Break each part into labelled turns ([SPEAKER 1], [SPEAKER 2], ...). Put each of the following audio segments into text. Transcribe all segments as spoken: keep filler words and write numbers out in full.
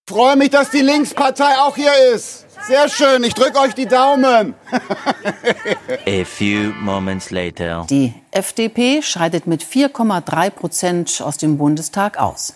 [SPEAKER 1] Freue mich, dass die Linkspartei auch hier ist. Sehr schön, ich drücke euch die Daumen.
[SPEAKER 2] A few moments later.
[SPEAKER 3] Die F D P scheidet mit vier Komma drei Prozent aus dem Bundestag aus.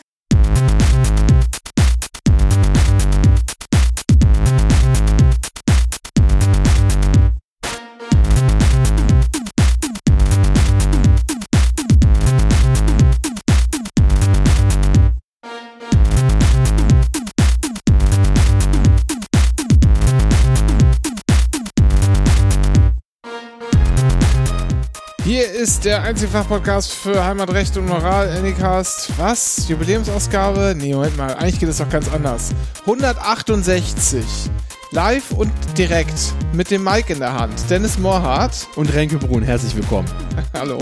[SPEAKER 4] Hier ist der Einzelfach-Podcast für Heimatrecht und Moral, Anycast. Was? Jubiläumsausgabe? Nee, Moment mal, eigentlich geht es doch ganz anders. hundertachtundsechzig. Live und direkt mit dem Mic in der Hand. Dennis Mohrhardt.
[SPEAKER 5] Und Renke Brun, herzlich willkommen.
[SPEAKER 4] Hallo.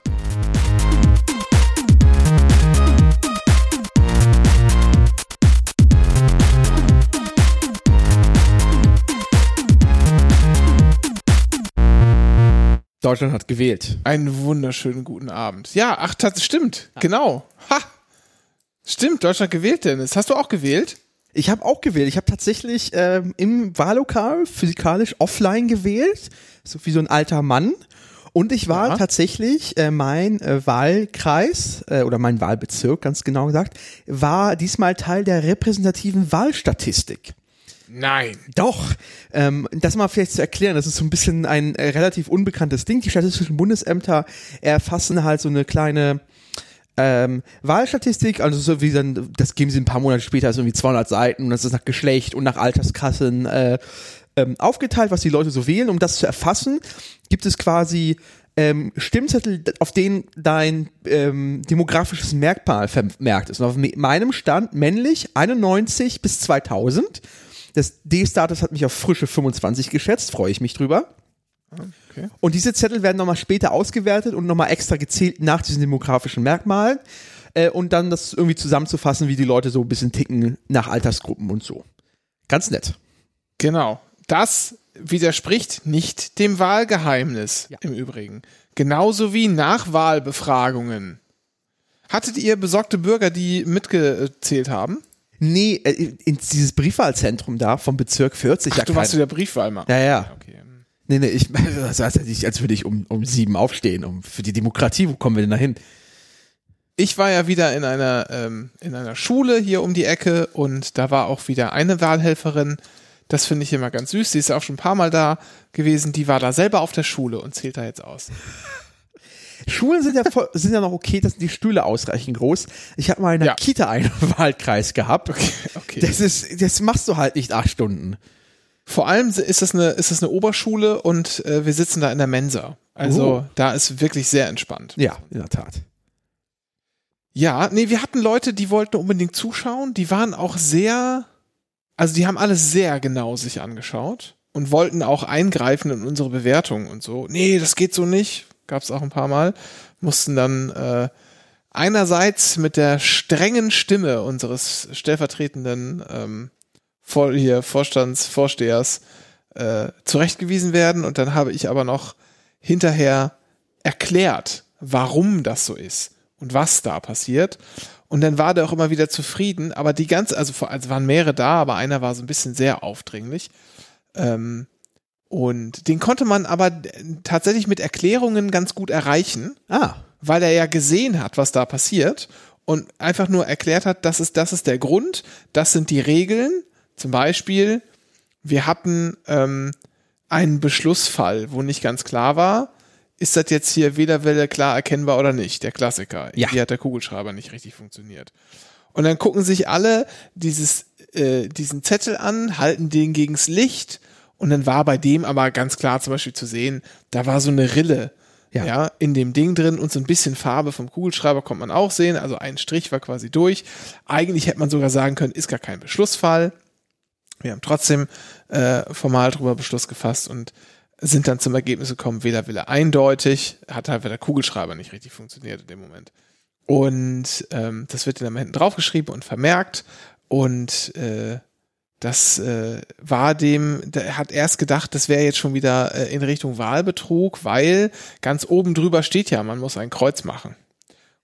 [SPEAKER 5] Deutschland hat gewählt.
[SPEAKER 4] Einen wunderschönen guten Abend. Ja, ach, das stimmt. Ja. Genau. Ha! Stimmt, Deutschland gewählt, Dennis. Hast du auch gewählt?
[SPEAKER 5] Ich habe auch gewählt. Ich habe tatsächlich ähm, im Wahllokal physikalisch offline gewählt. So wie so ein alter Mann. Und ich war ja. tatsächlich, äh, mein äh, Wahlkreis, äh, oder mein Wahlbezirk, ganz genau gesagt, war diesmal Teil der repräsentativen Wahlstatistik.
[SPEAKER 4] Nein.
[SPEAKER 5] Doch. Ähm, das mal vielleicht zu erklären, das ist so ein bisschen ein äh, relativ unbekanntes Ding. Die statistischen Bundesämter erfassen halt so eine kleine ähm, Wahlstatistik, also so wie dann, das geben sie ein paar Monate später, also irgendwie zweihundert Seiten und das ist nach Geschlecht und nach Alterskassen äh, ähm, aufgeteilt, was die Leute so wählen. Um das zu erfassen, gibt es quasi ähm, Stimmzettel, auf denen dein ähm, demografisches Merkmal vermerkt ist. Und auf meinem Stand männlich einundneunzig bis zweitausend. Das D-Status hat mich auf frische fünfundzwanzig geschätzt, freue ich mich drüber. Okay. Und diese Zettel werden nochmal später ausgewertet und nochmal extra gezählt nach diesen demografischen Merkmalen äh, und dann das irgendwie zusammenzufassen, wie die Leute so ein bisschen ticken nach Altersgruppen und so. Ganz nett.
[SPEAKER 4] Genau. Das widerspricht nicht dem Wahlgeheimnis, ja. Im Übrigen. Genauso wie Nachwahlbefragungen. Hattet ihr besorgte Bürger, die mitgezählt haben?
[SPEAKER 5] Nee, in dieses Briefwahlzentrum da vom Bezirk vierzig.
[SPEAKER 4] Ach,
[SPEAKER 5] ja,
[SPEAKER 4] du warst zu der Briefwahl mal.
[SPEAKER 5] Ja, ja.
[SPEAKER 4] Okay.
[SPEAKER 5] Nee, nee, ich, das heißt ja nicht, als würde ich um, um sieben aufstehen, um, für die Demokratie, wo kommen wir denn da hin?
[SPEAKER 4] Ich war ja wieder in einer, ähm, in einer Schule hier um die Ecke und da war auch wieder eine Wahlhelferin. Das finde ich immer ganz süß. Die ist auch schon ein paar Mal da gewesen. Die war da selber auf der Schule und zählt da jetzt aus.
[SPEAKER 5] Schulen sind ja, voll, sind ja noch okay, dass die Stühle ausreichend groß. Ich habe mal in der ja. Kita einen Wahlkreis gehabt.
[SPEAKER 4] Okay, okay.
[SPEAKER 5] Das ist, das machst du halt nicht acht Stunden.
[SPEAKER 4] Vor allem ist das eine, ist das eine Oberschule und äh, wir sitzen da in der Mensa. Also uh. da ist wirklich sehr entspannt.
[SPEAKER 5] Ja, in der Tat.
[SPEAKER 4] Ja, nee, wir hatten Leute, die wollten unbedingt zuschauen. Die waren auch sehr, also die haben alles sehr genau sich angeschaut und wollten auch eingreifen in unsere Bewertung und so. Nee, das geht so nicht. Gab es auch ein paar Mal, mussten dann äh, einerseits mit der strengen Stimme unseres stellvertretenden ähm, Vor- hier Vorstandsvorstehers äh, zurechtgewiesen werden und dann habe ich aber noch hinterher erklärt, warum das so ist und was da passiert und dann war der auch immer wieder zufrieden, aber die ganze, also, also waren mehrere da, aber einer war so ein bisschen sehr aufdringlich, ähm, und den konnte man aber tatsächlich mit Erklärungen ganz gut erreichen,
[SPEAKER 5] ah.
[SPEAKER 4] weil er ja gesehen hat, was da passiert und einfach nur erklärt hat, das ist, das ist der Grund, das sind die Regeln. Zum Beispiel, wir hatten ähm, einen Beschlussfall, wo nicht ganz klar war, ist das jetzt hier Wählerwelle klar erkennbar oder nicht, der Klassiker.
[SPEAKER 5] Ja.
[SPEAKER 4] Hier hat der Kugelschreiber nicht richtig funktioniert. Und dann gucken sich alle dieses, äh, diesen Zettel an, halten den gegens Licht. Und dann war bei dem aber ganz klar zum Beispiel zu sehen, da war so eine Rille ja. ja, in dem Ding drin und so ein bisschen Farbe vom Kugelschreiber konnte man auch sehen. Also ein Strich war quasi durch. Eigentlich hätte man sogar sagen können, ist gar kein Beschlussfall. Wir haben trotzdem äh, formal drüber Beschluss gefasst und sind dann zum Ergebnis gekommen, Wählerwille eindeutig, hat halt der Kugelschreiber nicht richtig funktioniert in dem Moment. Und ähm, das wird dann hinten draufgeschrieben und vermerkt und äh, Das äh, war dem, der hat erst gedacht, das wäre jetzt schon wieder äh, in Richtung Wahlbetrug, weil ganz oben drüber steht ja, man muss ein Kreuz machen.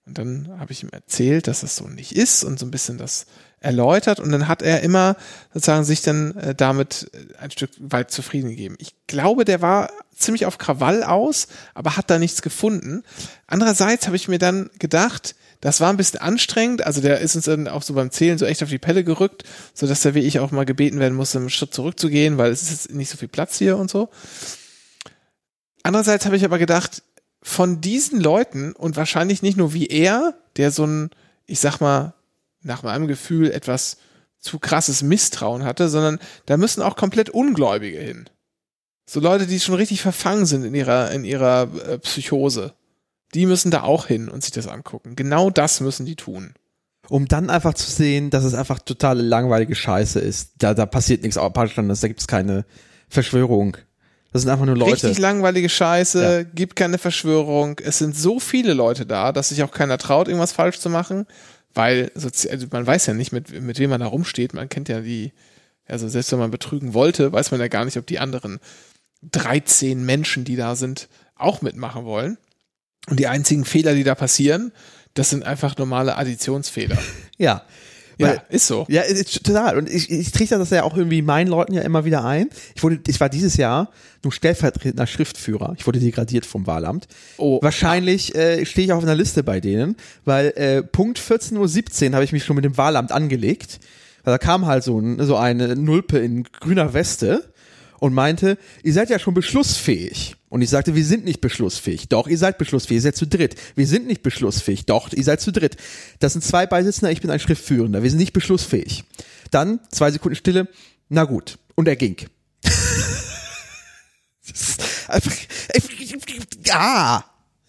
[SPEAKER 4] Und dann habe ich ihm erzählt, dass das so nicht ist und so ein bisschen das erläutert. Und dann hat er immer sozusagen sich dann äh, damit ein Stück weit zufrieden gegeben. Ich glaube, der war ziemlich auf Krawall aus, aber hat da nichts gefunden. Andererseits habe ich mir dann gedacht, das war ein bisschen anstrengend. Also der ist uns dann auch so beim Zählen so echt auf die Pelle gerückt, sodass der wie ich auch mal gebeten werden musste, einen Schritt zurückzugehen, weil es ist jetzt nicht so viel Platz hier und so. Andererseits habe ich aber gedacht, von diesen Leuten und wahrscheinlich nicht nur wie er, der so ein, ich sag mal, nach meinem Gefühl etwas zu krasses Misstrauen hatte, sondern da müssen auch komplett Ungläubige hin. So Leute, die schon richtig verfangen sind in ihrer, in ihrer äh, Psychose. Die müssen da auch hin und sich das angucken. Genau das müssen die tun.
[SPEAKER 5] Um dann einfach zu sehen, dass es einfach totale langweilige Scheiße ist. Da, da passiert nichts, da gibt es keine Verschwörung. Das sind einfach nur Leute.
[SPEAKER 4] Richtig langweilige Scheiße,
[SPEAKER 5] Ja.
[SPEAKER 4] gibt keine Verschwörung. Es sind so viele Leute da, dass sich auch keiner traut, irgendwas falsch zu machen, weil sozi- also man weiß ja nicht, mit, mit wem man da rumsteht. Man kennt ja die, also selbst wenn man betrügen wollte, weiß man ja gar nicht, ob die anderen dreizehn Menschen, die da sind, auch mitmachen wollen. Und die einzigen Fehler, die da passieren, das sind einfach normale Additionsfehler.
[SPEAKER 5] Ja.
[SPEAKER 4] Ja,
[SPEAKER 5] Weil,
[SPEAKER 4] ist so.
[SPEAKER 5] Ja, ist, total. Und ich, ich trichter das ja auch irgendwie meinen Leuten ja immer wieder ein. Ich wurde, ich war dieses Jahr nur stellvertretender Schriftführer. Ich wurde degradiert vom Wahlamt.
[SPEAKER 4] Oh.
[SPEAKER 5] Wahrscheinlich äh, stehe ich auf einer Liste bei denen, weil äh, Punkt vierzehn Uhr siebzehn habe ich mich schon mit dem Wahlamt angelegt. Weil da kam halt so, ein, so eine Nulpe in grüner Weste und meinte, ihr seid ja schon beschlussfähig. Und ich sagte, wir sind nicht beschlussfähig. Doch, ihr seid beschlussfähig, ihr seid zu dritt. Wir sind nicht beschlussfähig. Doch, ihr seid zu dritt. Das sind zwei Beisitzender, ich bin ein Schriftführender. Wir sind nicht beschlussfähig. Dann, zwei Sekunden Stille, na gut. Und er ging. Das ist einfach, ja.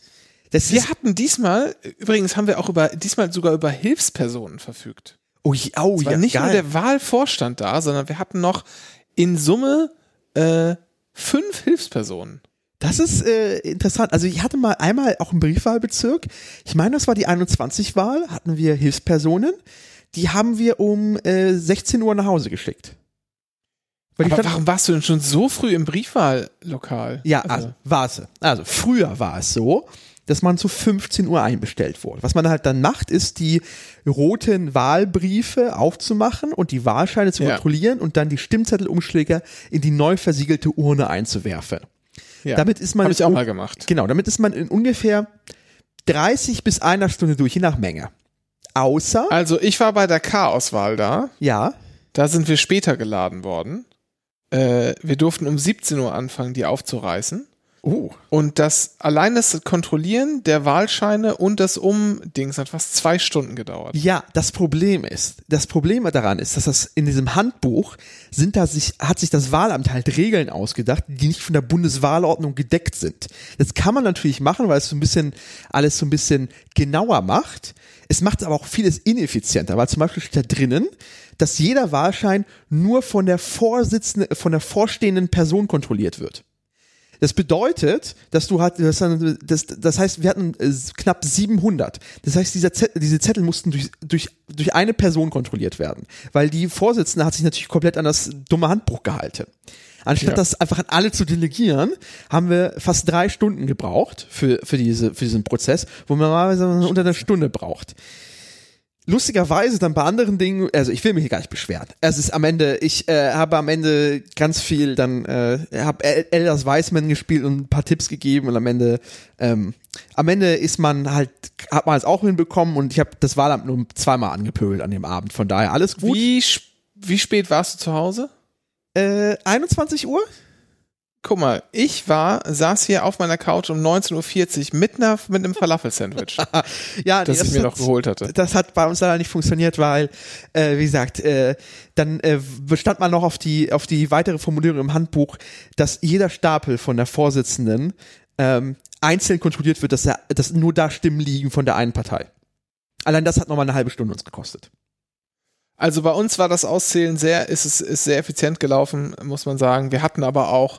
[SPEAKER 5] Das
[SPEAKER 4] Wir
[SPEAKER 5] ist,
[SPEAKER 4] hatten diesmal, übrigens haben wir auch über, diesmal sogar über Hilfspersonen verfügt.
[SPEAKER 5] oh, ja, oh,
[SPEAKER 4] Es war
[SPEAKER 5] ja,
[SPEAKER 4] nicht
[SPEAKER 5] geil.
[SPEAKER 4] nur der Wahlvorstand da, sondern wir hatten noch in Summe äh, fünf Hilfspersonen.
[SPEAKER 5] Das ist äh, interessant. Also ich hatte mal einmal auch einen Briefwahlbezirk. Ich meine, das war die einundzwanzig-Wahl. Hatten wir Hilfspersonen. Die haben wir um äh, sechzehn Uhr nach Hause geschickt. Weil die
[SPEAKER 4] Aber
[SPEAKER 5] Stadt-
[SPEAKER 4] warum warst du denn schon so früh im Briefwahllokal?
[SPEAKER 5] Ja, also, war es. Also früher war es so, dass man zu fünfzehn Uhr einbestellt wurde. Was man halt dann macht, ist die roten Wahlbriefe aufzumachen und die Wahlscheine zu
[SPEAKER 4] Ja.
[SPEAKER 5] kontrollieren und dann die Stimmzettelumschläge in die neu versiegelte Urne einzuwerfen.
[SPEAKER 4] ja.
[SPEAKER 5] Damit ist man
[SPEAKER 4] Hab ich auch mal gemacht.
[SPEAKER 5] Genau, damit ist man in ungefähr dreißig bis einer Stunde durch, je nach Menge. Außer,
[SPEAKER 4] Also ich war bei der K-Auswahl da.
[SPEAKER 5] ja,
[SPEAKER 4] Da sind wir später geladen worden. Äh, wir durften um siebzehn Uhr anfangen, die aufzureißen.
[SPEAKER 5] oh,
[SPEAKER 4] Und das allein das Kontrollieren der Wahlscheine und das Umdings hat fast zwei Stunden gedauert.
[SPEAKER 5] ja, das Problem ist, das Problem daran ist, dass das in diesem Handbuch sind da sich, hat sich das Wahlamt halt Regeln ausgedacht, die nicht von der Bundeswahlordnung gedeckt sind. Das kann man natürlich machen, weil es so ein bisschen, alles so ein bisschen genauer macht. Es macht aber auch vieles ineffizienter, weil zum Beispiel steht da drinnen, dass jeder Wahlschein nur von der Vorsitzenden, von der vorstehenden Person kontrolliert wird. Das bedeutet, dass du halt, das, das, das heißt, wir hatten äh, knapp siebenhundert. Das heißt, dieser Zettel, diese Zettel mussten durch, durch, durch eine Person kontrolliert werden, weil die Vorsitzende hat sich natürlich komplett an das dumme Handbuch gehalten. Anstatt
[SPEAKER 4] Ja.
[SPEAKER 5] das einfach an alle zu delegieren, haben wir fast drei Stunden gebraucht für, für, diese, für diesen Prozess, wo man normalerweise unter einer Stunde braucht. Lustigerweise dann bei anderen Dingen, also ich will mich hier gar nicht beschweren. Es ist am Ende, ich äh, habe am Ende ganz viel dann, äh, habe Elders Weisman gespielt und ein paar Tipps gegeben und am Ende, ähm, am Ende ist man halt, hat man es auch hinbekommen und ich habe das Wahlamt nur zweimal angepöbelt an dem Abend. Von daher alles gut.
[SPEAKER 4] Wie, sp- wie spät warst du zu Hause?
[SPEAKER 5] Äh, einundzwanzig Uhr?
[SPEAKER 4] Guck mal, ich war, saß hier auf meiner Couch um neunzehn Uhr vierzig mit, einer, mit einem Falafel-Sandwich,
[SPEAKER 5] Ja, nee,
[SPEAKER 4] das ich mir
[SPEAKER 5] hat-
[SPEAKER 4] noch geholt hatte.
[SPEAKER 5] Das hat bei uns leider nicht funktioniert, weil, äh, wie gesagt, äh, dann äh, bestand man noch auf die auf die weitere Formulierung im Handbuch, dass jeder Stapel von der Vorsitzenden ähm, einzeln kontrolliert wird, dass, er, dass nur da Stimmen liegen von der einen Partei. Allein das hat nochmal eine halbe Stunde uns gekostet.
[SPEAKER 4] Also bei uns war das Auszählen sehr, ist es ist sehr effizient gelaufen, muss man sagen. Wir hatten aber auch,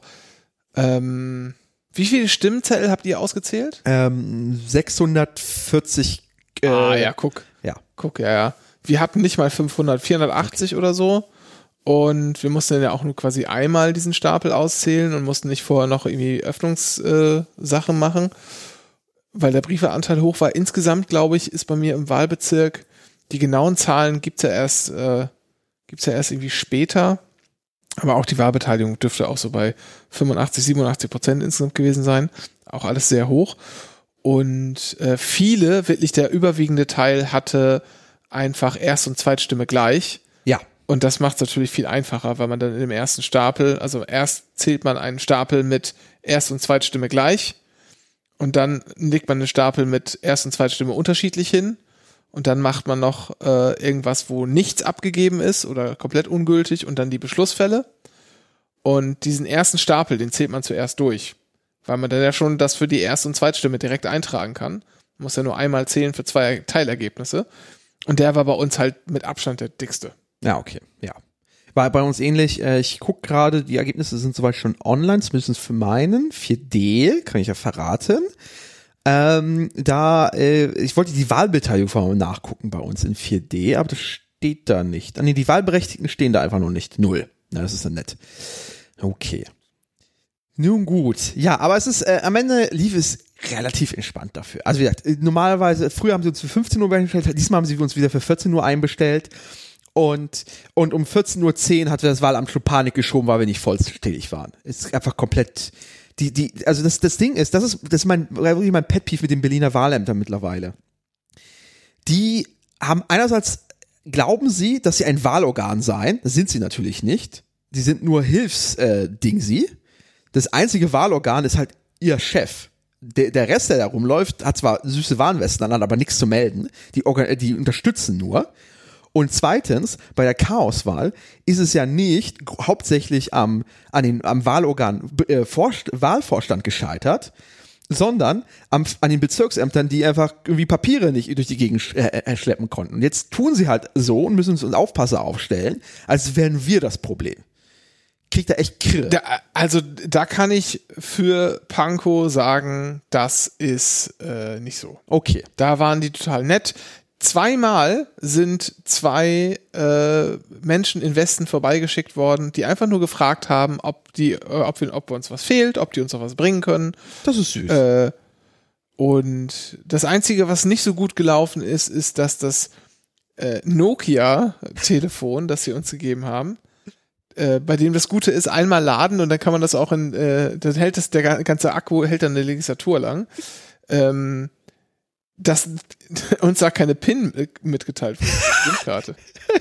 [SPEAKER 4] ähm, wie viele Stimmzettel habt ihr ausgezählt?
[SPEAKER 5] Ähm, sechshundertvierzig. Äh,
[SPEAKER 4] ah ja, guck.
[SPEAKER 5] Ja.
[SPEAKER 4] Guck, ja, ja. Wir hatten nicht mal fünfhundert, vierhundertachtzig oder so. Und wir mussten dann ja auch nur quasi einmal diesen Stapel auszählen und mussten nicht vorher noch irgendwie Öffnungssachen äh, Sachen machen. weil der Briefeanteil hoch war. Insgesamt, glaube ich, ist bei mir im Wahlbezirk, die genauen Zahlen gibt's ja erst, äh, gibt's ja erst irgendwie später. Aber auch die Wahlbeteiligung dürfte auch so bei fünfundachtzig, siebenundachtzig Prozent insgesamt gewesen sein. Auch alles sehr hoch. Und äh, viele, wirklich der überwiegende Teil, hatte einfach Erst- und Zweitstimme gleich.
[SPEAKER 5] Ja.
[SPEAKER 4] Und das macht es natürlich viel einfacher, weil man dann in dem ersten Stapel, also erst zählt man einen Stapel mit Erst- und Zweitstimme gleich und dann legt man einen Stapel mit Erst- und Zweitstimme unterschiedlich hin. Und dann macht man noch äh, irgendwas, wo nichts abgegeben ist oder komplett ungültig und dann die Beschlussfälle. Und diesen ersten Stapel, den zählt man zuerst durch, weil man dann ja schon das für die Erst- und Zweitstimme direkt eintragen kann. Man muss ja nur einmal zählen für zwei Teilergebnisse. Und der war bei uns halt mit Abstand der dickste.
[SPEAKER 5] Ja, okay, ja. War bei uns ähnlich. Äh, ich gucke gerade, die Ergebnisse sind soweit schon online, zumindest für meinen. vier D, kann ich ja verraten. Ähm, da, äh, ich wollte die Wahlbeteiligung vor allem nachgucken bei uns in vier D, aber das steht da nicht. Ah, nee, die Wahlberechtigten stehen da einfach nur nicht. Null. Na, das ist dann nett. Okay. Nun gut. Ja, aber es ist, äh, am Ende lief es relativ entspannt dafür. Also wie gesagt, normalerweise, früher haben sie uns für fünfzehn Uhr einbestellt, diesmal haben sie uns wieder für vierzehn Uhr einbestellt. Und, und um vierzehn Uhr zehn hatte das Wahlamt schon Panik geschoben, weil wir nicht vollständig waren. Es ist einfach komplett, die, die, also das, das Ding ist, das ist, das ist mein, wirklich mein Pet-Peeve mit den Berliner Wahlämtern mittlerweile. Die haben einerseits, glauben sie, dass sie ein Wahlorgan seien. Das sind sie natürlich nicht. Sie sind nur Hilfsding, sie. Das einzige Wahlorgan ist halt ihr Chef. Der, der Rest, der da rumläuft, hat zwar süße Warnwesten an, hat aber nichts zu melden. Die, Organ- die unterstützen nur. Und zweitens, bei der Chaoswahl ist es ja nicht hauptsächlich am, an den, am Wahlorgan, äh, Vorst- Wahlvorstand gescheitert, sondern am, an den Bezirksämtern, die einfach irgendwie Papiere nicht durch die Gegend sch- äh, schleppen konnten. Und jetzt tun sie halt so und müssen uns einen Aufpasser aufstellen, als wären wir das Problem. Kriegt er echt Kirre.
[SPEAKER 4] Da, also da kann ich für Pankow sagen, das ist äh, nicht so.
[SPEAKER 5] Okay.
[SPEAKER 4] Da waren die total nett. Zweimal sind zwei äh, Menschen in Westen vorbeigeschickt worden, die einfach nur gefragt haben, ob die, äh, ob, wir, ob uns was fehlt, ob die uns noch was bringen können.
[SPEAKER 5] Das ist süß.
[SPEAKER 4] Äh, und das Einzige, was nicht so gut gelaufen ist, ist, dass das äh, Nokia-Telefon, das sie uns gegeben haben, äh, bei dem das Gute ist, einmal laden und dann kann man das auch in, äh, dann hält das, der ganze Akku hält dann eine Legislatur lang. Ähm, dass uns da keine PIN mitgeteilt wurde, die SIM-Karte.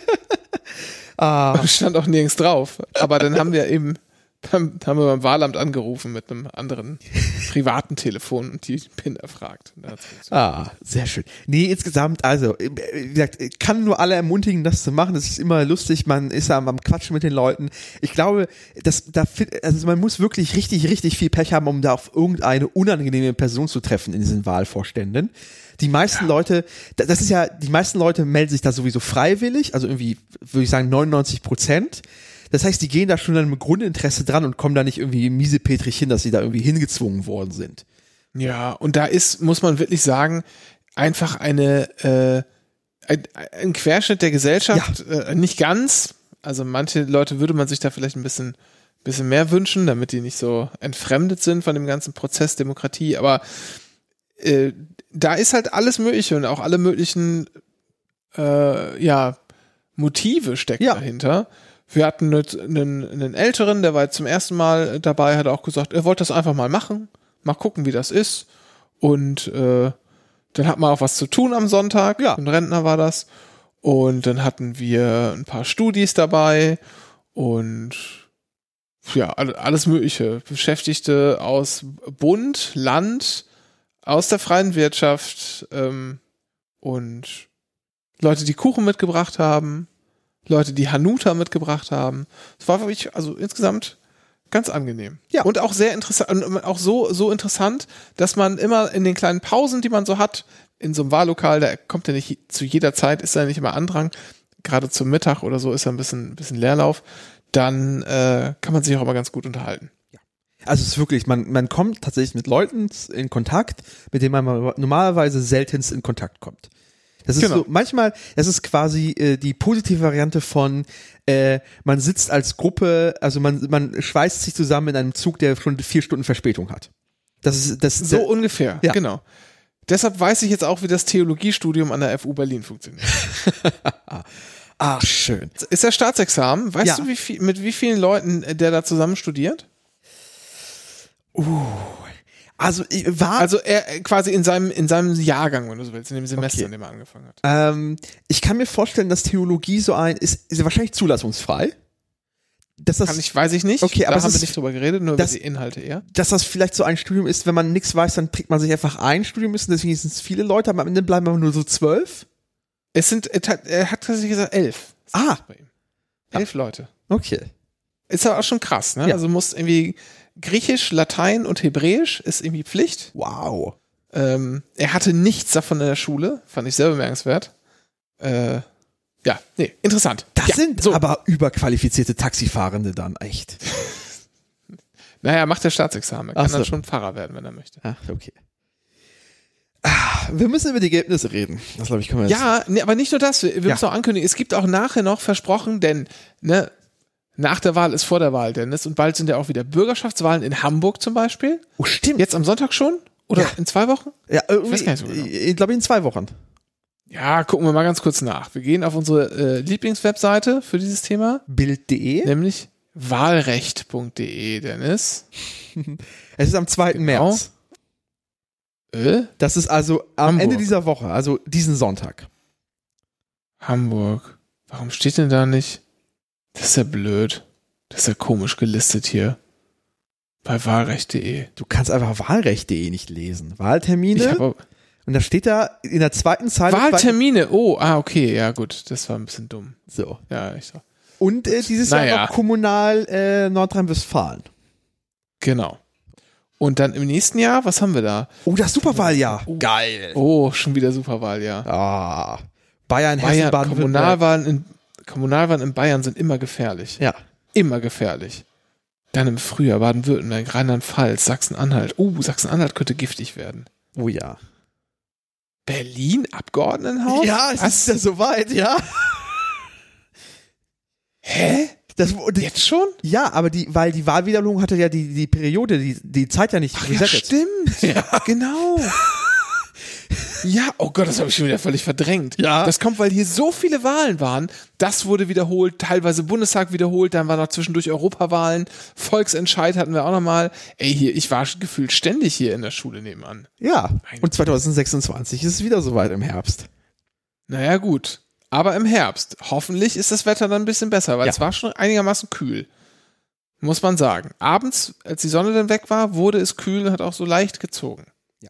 [SPEAKER 5] ah.
[SPEAKER 4] Stand auch nirgends drauf. Aber dann haben wir eben beim, haben wir beim Wahlamt angerufen mit einem anderen privaten Telefon und die PIN erfragt.
[SPEAKER 5] Ah, sehr schön. Nee, insgesamt, also, wie gesagt, ich kann nur alle ermutigen, das zu machen. Das ist immer lustig, man ist am, am Quatschen mit den Leuten. Ich glaube, das, da, also man muss wirklich richtig, richtig viel Pech haben, um da auf irgendeine unangenehme Person zu treffen in diesen Wahlvorständen. Die meisten ja. Leute, das ist ja, die meisten Leute melden sich da sowieso freiwillig, also irgendwie, würde ich sagen, neunundneunzig Prozent. Das heißt, die gehen da schon mit Grundinteresse dran und kommen da nicht irgendwie miesepetrig hin, dass sie da irgendwie hingezwungen worden sind.
[SPEAKER 4] Ja, und da ist, muss man wirklich sagen, einfach eine, äh, ein, ein Querschnitt der Gesellschaft, ja. äh, nicht ganz. Also manche Leute würde man sich da vielleicht ein bisschen, bisschen mehr wünschen, damit die nicht so entfremdet sind von dem ganzen Prozess Demokratie, aber äh, da ist halt alles Mögliche und auch alle möglichen äh, ja, Motive stecken ja. dahinter. Wir hatten einen, einen Älteren, der war jetzt zum ersten Mal dabei, hat auch gesagt, er wollte das einfach mal machen, mal gucken, wie das ist. Und äh, dann hat man auch was zu tun am Sonntag. Ja. Ein Rentner war das. Und dann hatten wir ein paar Studis dabei und ja, alles Mögliche. Beschäftigte aus Bund, Land, aus der freien Wirtschaft ähm, und Leute, die Kuchen mitgebracht haben. Leute, die Hanuta mitgebracht haben. Es war wirklich, also insgesamt ganz angenehm. Ja. Und auch sehr interessant, und auch so, so interessant, dass man immer in den kleinen Pausen, die man so hat, in so einem Wahllokal, da kommt ja nicht zu jeder Zeit, ist ja nicht immer Andrang, gerade zum Mittag oder so ist ja ein bisschen, ein bisschen Leerlauf, dann äh, kann man sich auch immer ganz gut unterhalten.
[SPEAKER 5] Ja. Also es ist wirklich, man, man kommt tatsächlich mit Leuten in Kontakt, mit denen man normalerweise seltenst in Kontakt kommt. Das ist genau. so, manchmal, das ist quasi äh, die positive Variante von, äh, man sitzt als Gruppe, also man, man schweißt sich zusammen in einem Zug, der schon vier Stunden Verspätung hat. Das ist, das
[SPEAKER 4] so der, ungefähr,
[SPEAKER 5] ja.
[SPEAKER 4] genau. Deshalb weiß ich jetzt auch, wie das Theologiestudium an der F U Berlin funktioniert.
[SPEAKER 5] Ach, schön.
[SPEAKER 4] Ist das Staatsexamen? Weißt
[SPEAKER 5] Ja.
[SPEAKER 4] du, wie viel, mit wie vielen Leuten der da zusammen studiert?
[SPEAKER 5] Uh, also ich war,
[SPEAKER 4] Also er quasi in seinem, in seinem Jahrgang, wenn du so willst, in dem Semester,
[SPEAKER 5] Okay.
[SPEAKER 4] in dem er angefangen hat.
[SPEAKER 5] ähm, ich kann mir vorstellen, dass Theologie so ein, ist, ist ja wahrscheinlich zulassungsfrei. Dass das,
[SPEAKER 4] Kann ich, weiß ich nicht.
[SPEAKER 5] Okay,
[SPEAKER 4] da
[SPEAKER 5] aber es
[SPEAKER 4] haben wir
[SPEAKER 5] ist-
[SPEAKER 4] nicht drüber geredet, nur
[SPEAKER 5] das-
[SPEAKER 4] über die Inhalte eher.
[SPEAKER 5] dass das vielleicht so ein Studium ist, wenn man nichts weiß, dann trägt man sich einfach ein Studium müssen, deswegen sind es viele Leute, aber am Ende bleiben aber nur so zwölf.
[SPEAKER 4] Es sind, er hat, er hat tatsächlich gesagt, elf.
[SPEAKER 5] Ah.
[SPEAKER 4] Bei ihm. Elf Leute.
[SPEAKER 5] Okay.
[SPEAKER 4] Ist aber auch schon krass, ne?
[SPEAKER 5] Ja.
[SPEAKER 4] Also muss irgendwie Griechisch, Latein und Hebräisch ist irgendwie Pflicht.
[SPEAKER 5] Wow.
[SPEAKER 4] Ähm, er hatte nichts davon in der Schule, fand ich sehr bemerkenswert. Äh, ja, nee, interessant.
[SPEAKER 5] Das
[SPEAKER 4] ja,
[SPEAKER 5] sind
[SPEAKER 4] so.
[SPEAKER 5] aber überqualifizierte Taxifahrende dann, echt.
[SPEAKER 4] Naja, macht der Staatsexamen. Er
[SPEAKER 5] Ach
[SPEAKER 4] kann
[SPEAKER 5] so.
[SPEAKER 4] dann schon Pfarrer werden, wenn er möchte.
[SPEAKER 5] Ach, okay. Ah, wir müssen über die Ergebnisse reden. Das glaube ich können wir jetzt.
[SPEAKER 4] Ja, nee, aber nicht nur das. Wir, wir
[SPEAKER 5] Ja.
[SPEAKER 4] müssen auch ankündigen, es gibt auch nachher noch versprochen, denn ne, nach der Wahl ist vor der Wahl, Dennis, und bald sind ja auch wieder Bürgerschaftswahlen in Hamburg zum Beispiel.
[SPEAKER 5] Oh, stimmt.
[SPEAKER 4] Jetzt am Sonntag schon? Oder
[SPEAKER 5] Ja.
[SPEAKER 4] in zwei Wochen?
[SPEAKER 5] Ja, irgendwie,
[SPEAKER 4] weiß gar nicht so genau.
[SPEAKER 5] ich glaube in zwei Wochen.
[SPEAKER 4] Ja, gucken wir mal ganz kurz nach. Wir gehen auf unsere äh, Lieblingswebseite für dieses Thema,
[SPEAKER 5] Bild punkt de.
[SPEAKER 4] nämlich wahlrecht punkt de, Dennis.
[SPEAKER 5] Es ist am zweiten
[SPEAKER 4] Genau.
[SPEAKER 5] März.
[SPEAKER 4] Äh?
[SPEAKER 5] Das ist also am
[SPEAKER 4] Hamburg.
[SPEAKER 5] Ende dieser Woche, also diesen Sonntag.
[SPEAKER 4] Hamburg. Warum steht denn da nicht? Das ist ja blöd. Das ist ja komisch gelistet hier. Bei wahlrecht punkt de.
[SPEAKER 5] Du kannst einfach wahlrecht punkt de nicht lesen. Wahltermine.
[SPEAKER 4] Ich habe
[SPEAKER 5] Und da steht da in der zweiten Zeile.
[SPEAKER 4] Wahltermine. Oh, ah, okay. Ja, gut. Das war ein bisschen dumm.
[SPEAKER 5] So.
[SPEAKER 4] Ja, ich so.
[SPEAKER 5] Und äh, dieses
[SPEAKER 4] Naja.
[SPEAKER 5] Jahr noch kommunal äh, Nordrhein-Westfalen.
[SPEAKER 4] Genau. Und dann im nächsten Jahr, was haben wir da?
[SPEAKER 5] Oh, das Superwahljahr. Geil.
[SPEAKER 4] Oh, schon wieder Superwahljahr.
[SPEAKER 5] Ah. Bayern, Hessen,
[SPEAKER 4] Bayern,
[SPEAKER 5] Baden-Württemberg.
[SPEAKER 4] Kommunalwahlen in, Kommunalwahlen in Bayern sind immer gefährlich.
[SPEAKER 5] Ja.
[SPEAKER 4] Immer gefährlich. Dann im Frühjahr Baden-Württemberg, Rheinland-Pfalz, Sachsen-Anhalt. Oh, Sachsen-Anhalt könnte giftig werden.
[SPEAKER 5] Oh ja.
[SPEAKER 4] Berlin, Abgeordnetenhaus?
[SPEAKER 5] Ja, es
[SPEAKER 4] Was?
[SPEAKER 5] ist ja soweit, ja.
[SPEAKER 4] Hä?
[SPEAKER 5] Das, die,
[SPEAKER 4] Jetzt schon?
[SPEAKER 5] ja, aber die, weil die Wahlwiederholung hatte ja die, die Periode, die, die Zeit ja nicht
[SPEAKER 4] Ach, ja,
[SPEAKER 5] resettet.
[SPEAKER 4] stimmt. Ja, genau. Ja, oh Gott, das habe ich schon wieder völlig verdrängt.
[SPEAKER 5] Ja.
[SPEAKER 4] Das kommt, weil hier so viele Wahlen waren. Das wurde wiederholt, teilweise Bundestag wiederholt, dann waren noch zwischendurch Europawahlen, Volksentscheid hatten wir auch nochmal. Ey, hier, ich war gefühlt ständig hier in der Schule nebenan.
[SPEAKER 5] Ja.
[SPEAKER 4] Meine
[SPEAKER 5] Und zwanzig sechsundzwanzig ist es wieder soweit im Herbst.
[SPEAKER 4] Naja, gut. Aber im Herbst. Hoffentlich ist das Wetter dann ein bisschen besser, weil
[SPEAKER 5] Ja.
[SPEAKER 4] es war schon einigermaßen kühl. Muss man sagen. Abends, als die Sonne dann weg war, wurde es kühl und hat auch so leicht gezogen.
[SPEAKER 5] Ja.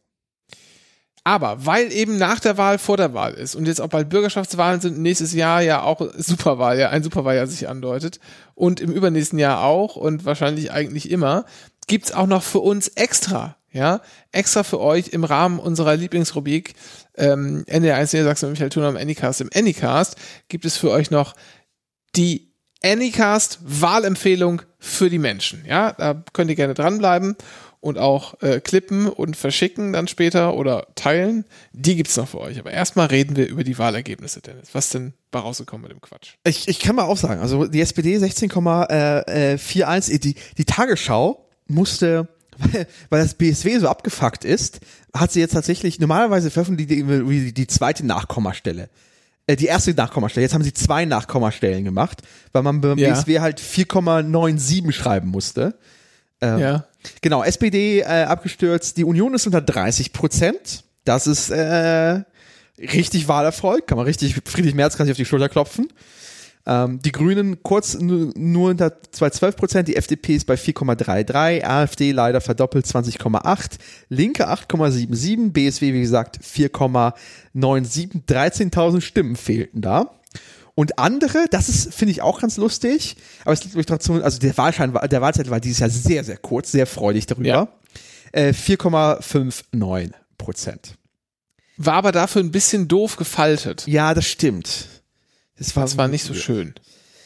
[SPEAKER 4] Aber weil eben nach der Wahl vor der Wahl ist und jetzt auch bald Bürgerschaftswahlen sind, nächstes Jahr ja auch Superwahljahr, ein Superwahljahr sich andeutet und im übernächsten Jahr auch und wahrscheinlich eigentlich immer, gibt's auch noch für uns extra, ja, extra für euch im Rahmen unserer Lieblingsrubrik ähm, N D R eins Niedersachsen mit Michael Thuner im Anycast. Im Anycast gibt es für euch noch die Anycast Wahlempfehlung für die Menschen. Ja, da könnt ihr gerne dranbleiben und auch äh, klippen und verschicken dann später oder teilen. Die gibt's noch für euch. Aber erstmal reden wir über die Wahlergebnisse, Dennis. Was denn bei rausgekommen mit dem Quatsch?
[SPEAKER 5] Ich, ich kann mal auch sagen, also die S P D sechzehn Komma einundvierzig, die, die Tagesschau musste, weil, weil das B S W so abgefuckt ist, hat sie jetzt tatsächlich, normalerweise veröffentlicht die, die, die zweite Nachkommastelle. Äh, die erste Nachkommastelle. Jetzt haben sie zwei Nachkommastellen gemacht, weil man beim
[SPEAKER 4] Ja.
[SPEAKER 5] B S W halt vier Komma siebenundneunzig schreiben musste. Ähm,
[SPEAKER 4] Ja.
[SPEAKER 5] Genau, S P D äh, abgestürzt, die Union ist unter dreißig Prozent. Das ist äh, richtig Wahlerfolg, kann man richtig, Friedrich Merz kann sich auf die Schulter klopfen. Ähm, die Grünen kurz nur, nur unter zwölf Prozent, die F D P ist bei vier Komma dreiunddreißig, AfD leider verdoppelt zwanzig Komma acht, Linke acht Komma siebenundsiebzig, B S W wie gesagt vier Komma siebenundneunzig, dreizehntausend Stimmen fehlten da. Und andere, das ist, finde ich, auch ganz lustig, aber es liegt wirklich dazu, also der Wahlschein, der Wahlzettel war dieses Jahr sehr, sehr kurz, sehr freudig darüber.
[SPEAKER 4] Ja.
[SPEAKER 5] Äh, vier Komma neunundfünfzig Prozent.
[SPEAKER 4] War aber dafür ein bisschen doof gefaltet.
[SPEAKER 5] Ja, das stimmt. Das war,
[SPEAKER 4] Das war nicht so schön.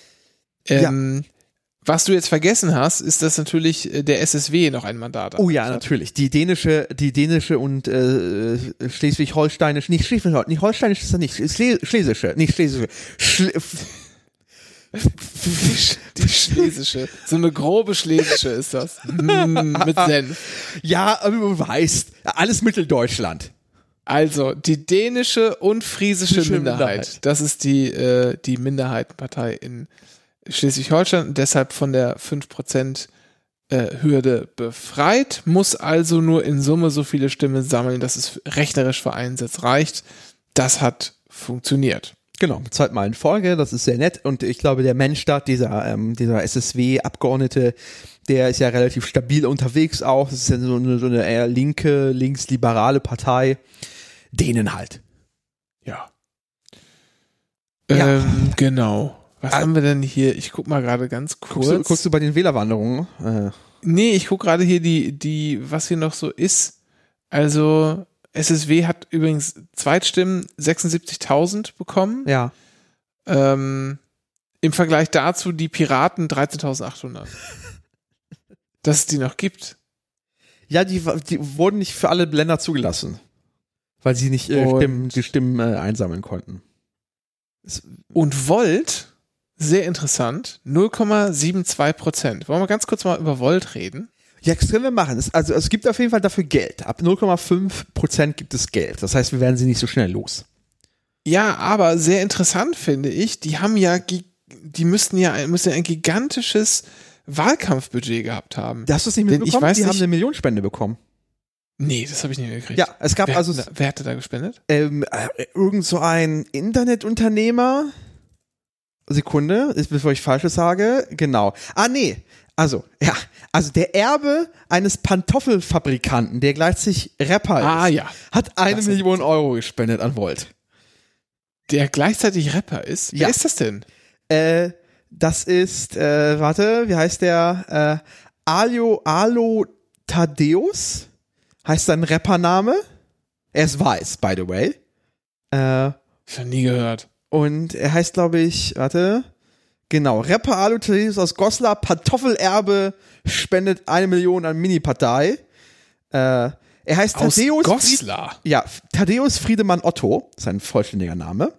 [SPEAKER 4] Ähm, Was du jetzt vergessen hast, ist, dass natürlich äh, der S S W noch ein Mandat hat.
[SPEAKER 5] Oh ja, natürlich. Die dänische, die dänische und äh, Schleswig-Holsteinische, nicht Schleswig-Holstein, nicht Holsteinisch ist das nicht, Schle Schlesische, nicht Schlesische. Schle
[SPEAKER 4] Die, die Schlesische. So eine grobe Schlesische ist das. Mm, mit Senf.
[SPEAKER 5] ja, aber du weißt, alles Mitteldeutschland.
[SPEAKER 4] Also, die dänische und friesische
[SPEAKER 5] Friesische
[SPEAKER 4] Minderheit.
[SPEAKER 5] Minderheit.
[SPEAKER 4] Das ist die, äh, die Minderheitenpartei in Schleswig-Holstein und deshalb von der fünf Prozent äh, Hürde befreit, muss also nur in Summe so viele Stimmen sammeln, dass es rechnerisch für einen Sitz reicht. Das hat funktioniert.
[SPEAKER 5] Genau, zweitmal in Folge, das ist sehr nett und ich glaube, der Menschstadt, dieser, ähm, dieser S S W-Abgeordnete, der ist ja relativ stabil unterwegs auch, das ist ja so eine, so eine eher linke, linksliberale Partei, denen halt.
[SPEAKER 4] Ja.
[SPEAKER 5] Ja.
[SPEAKER 4] Ähm, genau. Was
[SPEAKER 5] Ah.
[SPEAKER 4] haben wir denn hier? Ich guck mal gerade ganz kurz.
[SPEAKER 5] Guckst du, guckst du bei den Wählerwanderungen? Äh,
[SPEAKER 4] Nee, ich guck gerade hier die, die, was hier noch so ist. Also, S S W hat übrigens Zweitstimmen sechsundsiebzigtausend bekommen.
[SPEAKER 5] ja.
[SPEAKER 4] Ähm, im Vergleich dazu die Piraten dreizehntausendachthundert. Dass es die noch gibt.
[SPEAKER 5] Ja, die, die wurden nicht für alle Länder zugelassen, weil sie nicht äh,
[SPEAKER 4] Und-
[SPEAKER 5] Stimmen, die Stimmen äh, einsammeln konnten.
[SPEAKER 4] Und Volt, sehr interessant, null Komma zweiundsiebzig Prozent. Wollen wir ganz kurz mal über Volt reden?
[SPEAKER 5] Ja, das können wir machen. Es, also es gibt auf jeden Fall dafür Geld. Ab null Komma fünf Prozent gibt es Geld. Das heißt, wir werden sie nicht so schnell los.
[SPEAKER 4] Ja, aber sehr interessant finde ich, die haben ja, gi- die müssten ja, müssen ja ein gigantisches Wahlkampfbudget gehabt haben.
[SPEAKER 5] Hast du es nicht
[SPEAKER 4] Denn ich
[SPEAKER 5] mitbekommen?
[SPEAKER 4] weiß
[SPEAKER 5] Die haben
[SPEAKER 4] nicht-
[SPEAKER 5] eine Millionenspende bekommen.
[SPEAKER 4] Nee, das habe ich nicht gekriegt.
[SPEAKER 5] Ja, es gab
[SPEAKER 4] wer,
[SPEAKER 5] also
[SPEAKER 4] hat da, wer hatte da gespendet?
[SPEAKER 5] ähm, äh, irgend so ein Internetunternehmer. Sekunde, ist, bevor ich Falsches sage. Genau. Ah, nee. Also, ja. Also der Erbe eines Pantoffelfabrikanten, der gleichzeitig Rapper
[SPEAKER 4] Ah,
[SPEAKER 5] ist,
[SPEAKER 4] ja.
[SPEAKER 5] hat eine
[SPEAKER 4] Das-
[SPEAKER 5] Million Euro gespendet an Volt.
[SPEAKER 4] Der gleichzeitig Rapper ist?
[SPEAKER 5] Ja.
[SPEAKER 4] Wer ist das denn?
[SPEAKER 5] Äh, das ist, äh, warte, wie heißt der? Äh, Alio, Alo Thaddeus heißt sein Rappername. Er ist weiß, by the way. Äh,
[SPEAKER 4] Ich habe nie gehört.
[SPEAKER 5] und er heißt, glaube ich, warte, genau, Rapper Alo Thaddeus aus Goslar, Pantoffelerbe, spendet eine Million an Mini-Partei. Äh, er heißt
[SPEAKER 4] Aus
[SPEAKER 5] Thaddeus
[SPEAKER 4] Goslar.
[SPEAKER 5] Fried- ja, Thaddeus Friedemann Otto, sein vollständiger Name.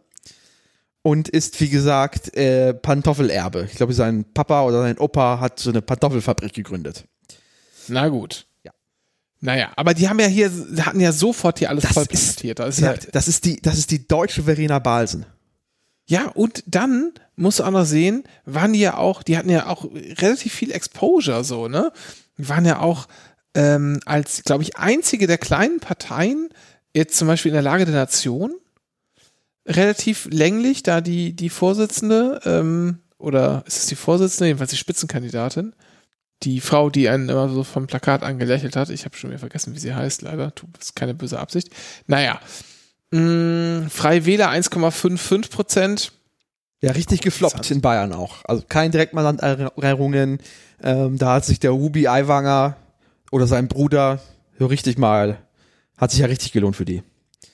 [SPEAKER 5] Und ist, wie gesagt, äh, Pantoffelerbe. Ich glaube, sein Papa oder sein Opa hat so eine Pantoffelfabrik gegründet.
[SPEAKER 4] Na gut.
[SPEAKER 5] Ja.
[SPEAKER 4] Naja, aber die haben ja hier, hatten ja sofort hier alles
[SPEAKER 5] Das
[SPEAKER 4] voll
[SPEAKER 5] ist-
[SPEAKER 4] präsentiert. Da ist
[SPEAKER 5] Ja,
[SPEAKER 4] ja,
[SPEAKER 5] das ist die, das ist die deutsche Verena Balsen.
[SPEAKER 4] ja, und dann musst du auch noch sehen, waren die ja auch, die hatten ja auch relativ viel Exposure so, ne? Die waren ja auch ähm, als, glaube ich, einzige der kleinen Parteien jetzt zum Beispiel in der Lage der Nation relativ länglich, da die, die Vorsitzende, ähm, oder ist es die Vorsitzende, jedenfalls die Spitzenkandidatin, die Frau, die einen immer so vom Plakat angelächelt hat, ich habe schon wieder vergessen, wie sie heißt, leider, tu, ist keine böse Absicht. Naja, mh, Freie Wähler eins Komma fünfundfünfzig Prozent.
[SPEAKER 5] Ja, richtig gefloppt
[SPEAKER 4] Interessant.
[SPEAKER 5] in Bayern auch. Also kein Direktmandanteilungen. Ähm, da hat sich der Ruby Aiwanger oder sein Bruder so richtig mal, hat sich ja richtig gelohnt für die.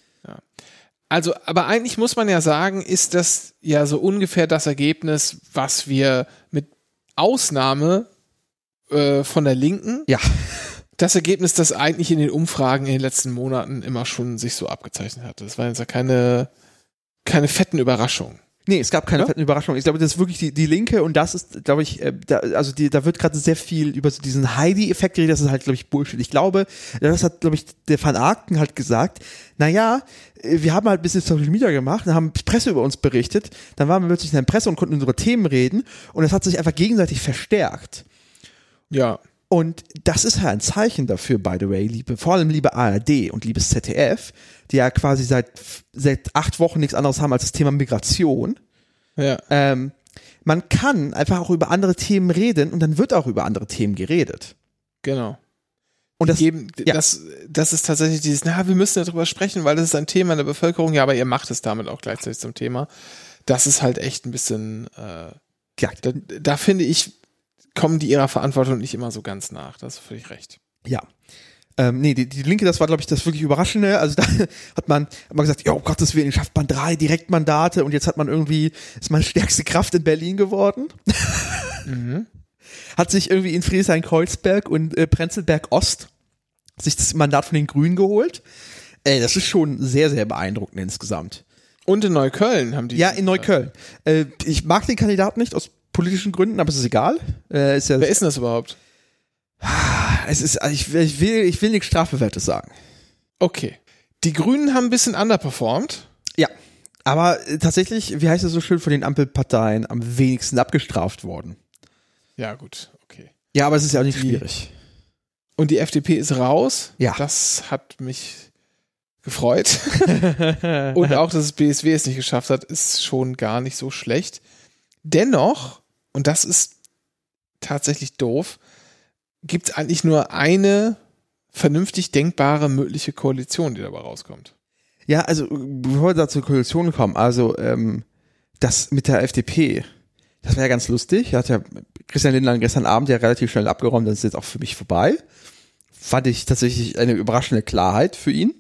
[SPEAKER 4] Also, aber eigentlich muss man ja sagen, ist das ja so ungefähr das Ergebnis, was wir mit Ausnahme äh, von der Linken,
[SPEAKER 5] Ja.
[SPEAKER 4] das Ergebnis, das eigentlich in den Umfragen in den letzten Monaten immer schon sich so abgezeichnet hat. Das war jetzt ja keine, keine fetten Überraschungen.
[SPEAKER 5] Nee, es gab keine
[SPEAKER 4] Ja?
[SPEAKER 5] fetten Überraschungen. Ich glaube, das ist wirklich die, die Linke und das ist, glaube ich, äh, da, also die, da wird gerade sehr viel über so diesen Heidi-Effekt geredet, das ist halt, glaube ich, Bullshit. Ich glaube, das hat, glaube ich, der Van Arken halt gesagt, naja, wir haben halt ein bisschen Social Media gemacht, dann haben Presse über uns berichtet, dann waren wir plötzlich in der Presse und konnten unsere Themen reden und das hat sich einfach gegenseitig verstärkt.
[SPEAKER 4] Ja.
[SPEAKER 5] Und das ist halt ein Zeichen dafür, by the way, liebe, vor allem liebe A R D und liebes Z D F, die ja quasi seit, seit acht Wochen nichts anderes haben als das Thema Migration.
[SPEAKER 4] Ja.
[SPEAKER 5] Ähm, man kann einfach auch über andere Themen reden und dann wird auch über andere Themen geredet.
[SPEAKER 4] Genau.
[SPEAKER 5] Und das,
[SPEAKER 4] Geben,
[SPEAKER 5] ja.
[SPEAKER 4] das, das ist tatsächlich dieses, na, wir müssen darüber sprechen, weil das ist ein Thema in der Bevölkerung, ja, aber ihr macht es damit auch gleichzeitig zum Thema. Das ist halt echt ein bisschen, äh,
[SPEAKER 5] ja,
[SPEAKER 4] da, da finde ich, kommen die ihrer Verantwortung nicht immer so ganz nach. Das ist völlig recht.
[SPEAKER 5] ja. Ähm, nee, die, die Linke, das war, glaube ich, das wirklich Überraschende. Also da hat man, hat man gesagt, ja, um Gottes Willen, schafft man drei Direktmandate und jetzt hat man irgendwie, ist man stärkste Kraft in Berlin geworden.
[SPEAKER 4] Mhm.
[SPEAKER 5] Hat sich irgendwie in Friedrichshain-Kreuzberg und äh, Prenzlberg-Ost sich das Mandat von den Grünen geholt. Ey, das ist schon sehr, sehr beeindruckend insgesamt.
[SPEAKER 4] Und in Neukölln haben die.
[SPEAKER 5] Ja, in Neukölln. Äh, ich mag den Kandidaten nicht aus politischen Gründen, aber es ist egal. Äh, ist ja,
[SPEAKER 4] Wer ist denn das überhaupt?
[SPEAKER 5] es ist, ich, will- ich will, ich will nichts Strafbewährtes sagen.
[SPEAKER 4] Okay. Die Grünen haben ein bisschen underperformed.
[SPEAKER 5] Ja, aber äh, tatsächlich, wie heißt es so schön, von den Ampelparteien am wenigsten abgestraft worden.
[SPEAKER 4] Ja, gut, okay.
[SPEAKER 5] Ja, aber es ist ja auch nicht
[SPEAKER 4] Die,
[SPEAKER 5] schwierig.
[SPEAKER 4] Und die F D P ist raus.
[SPEAKER 5] Ja.
[SPEAKER 4] Das hat mich gefreut. Und auch, dass das B S W es nicht geschafft hat, ist schon gar nicht so schlecht. Dennoch, und das ist tatsächlich doof, gibt es eigentlich nur eine vernünftig denkbare mögliche Koalition, die dabei rauskommt.
[SPEAKER 5] Ja, also bevor wir da zur Koalition kommen, also ähm, das mit der F D P, das war ja ganz lustig. Hat ja Christian Lindner gestern Abend ja relativ schnell abgeräumt, das ist jetzt auch für mich vorbei. Fand ich tatsächlich eine überraschende Klarheit für ihn.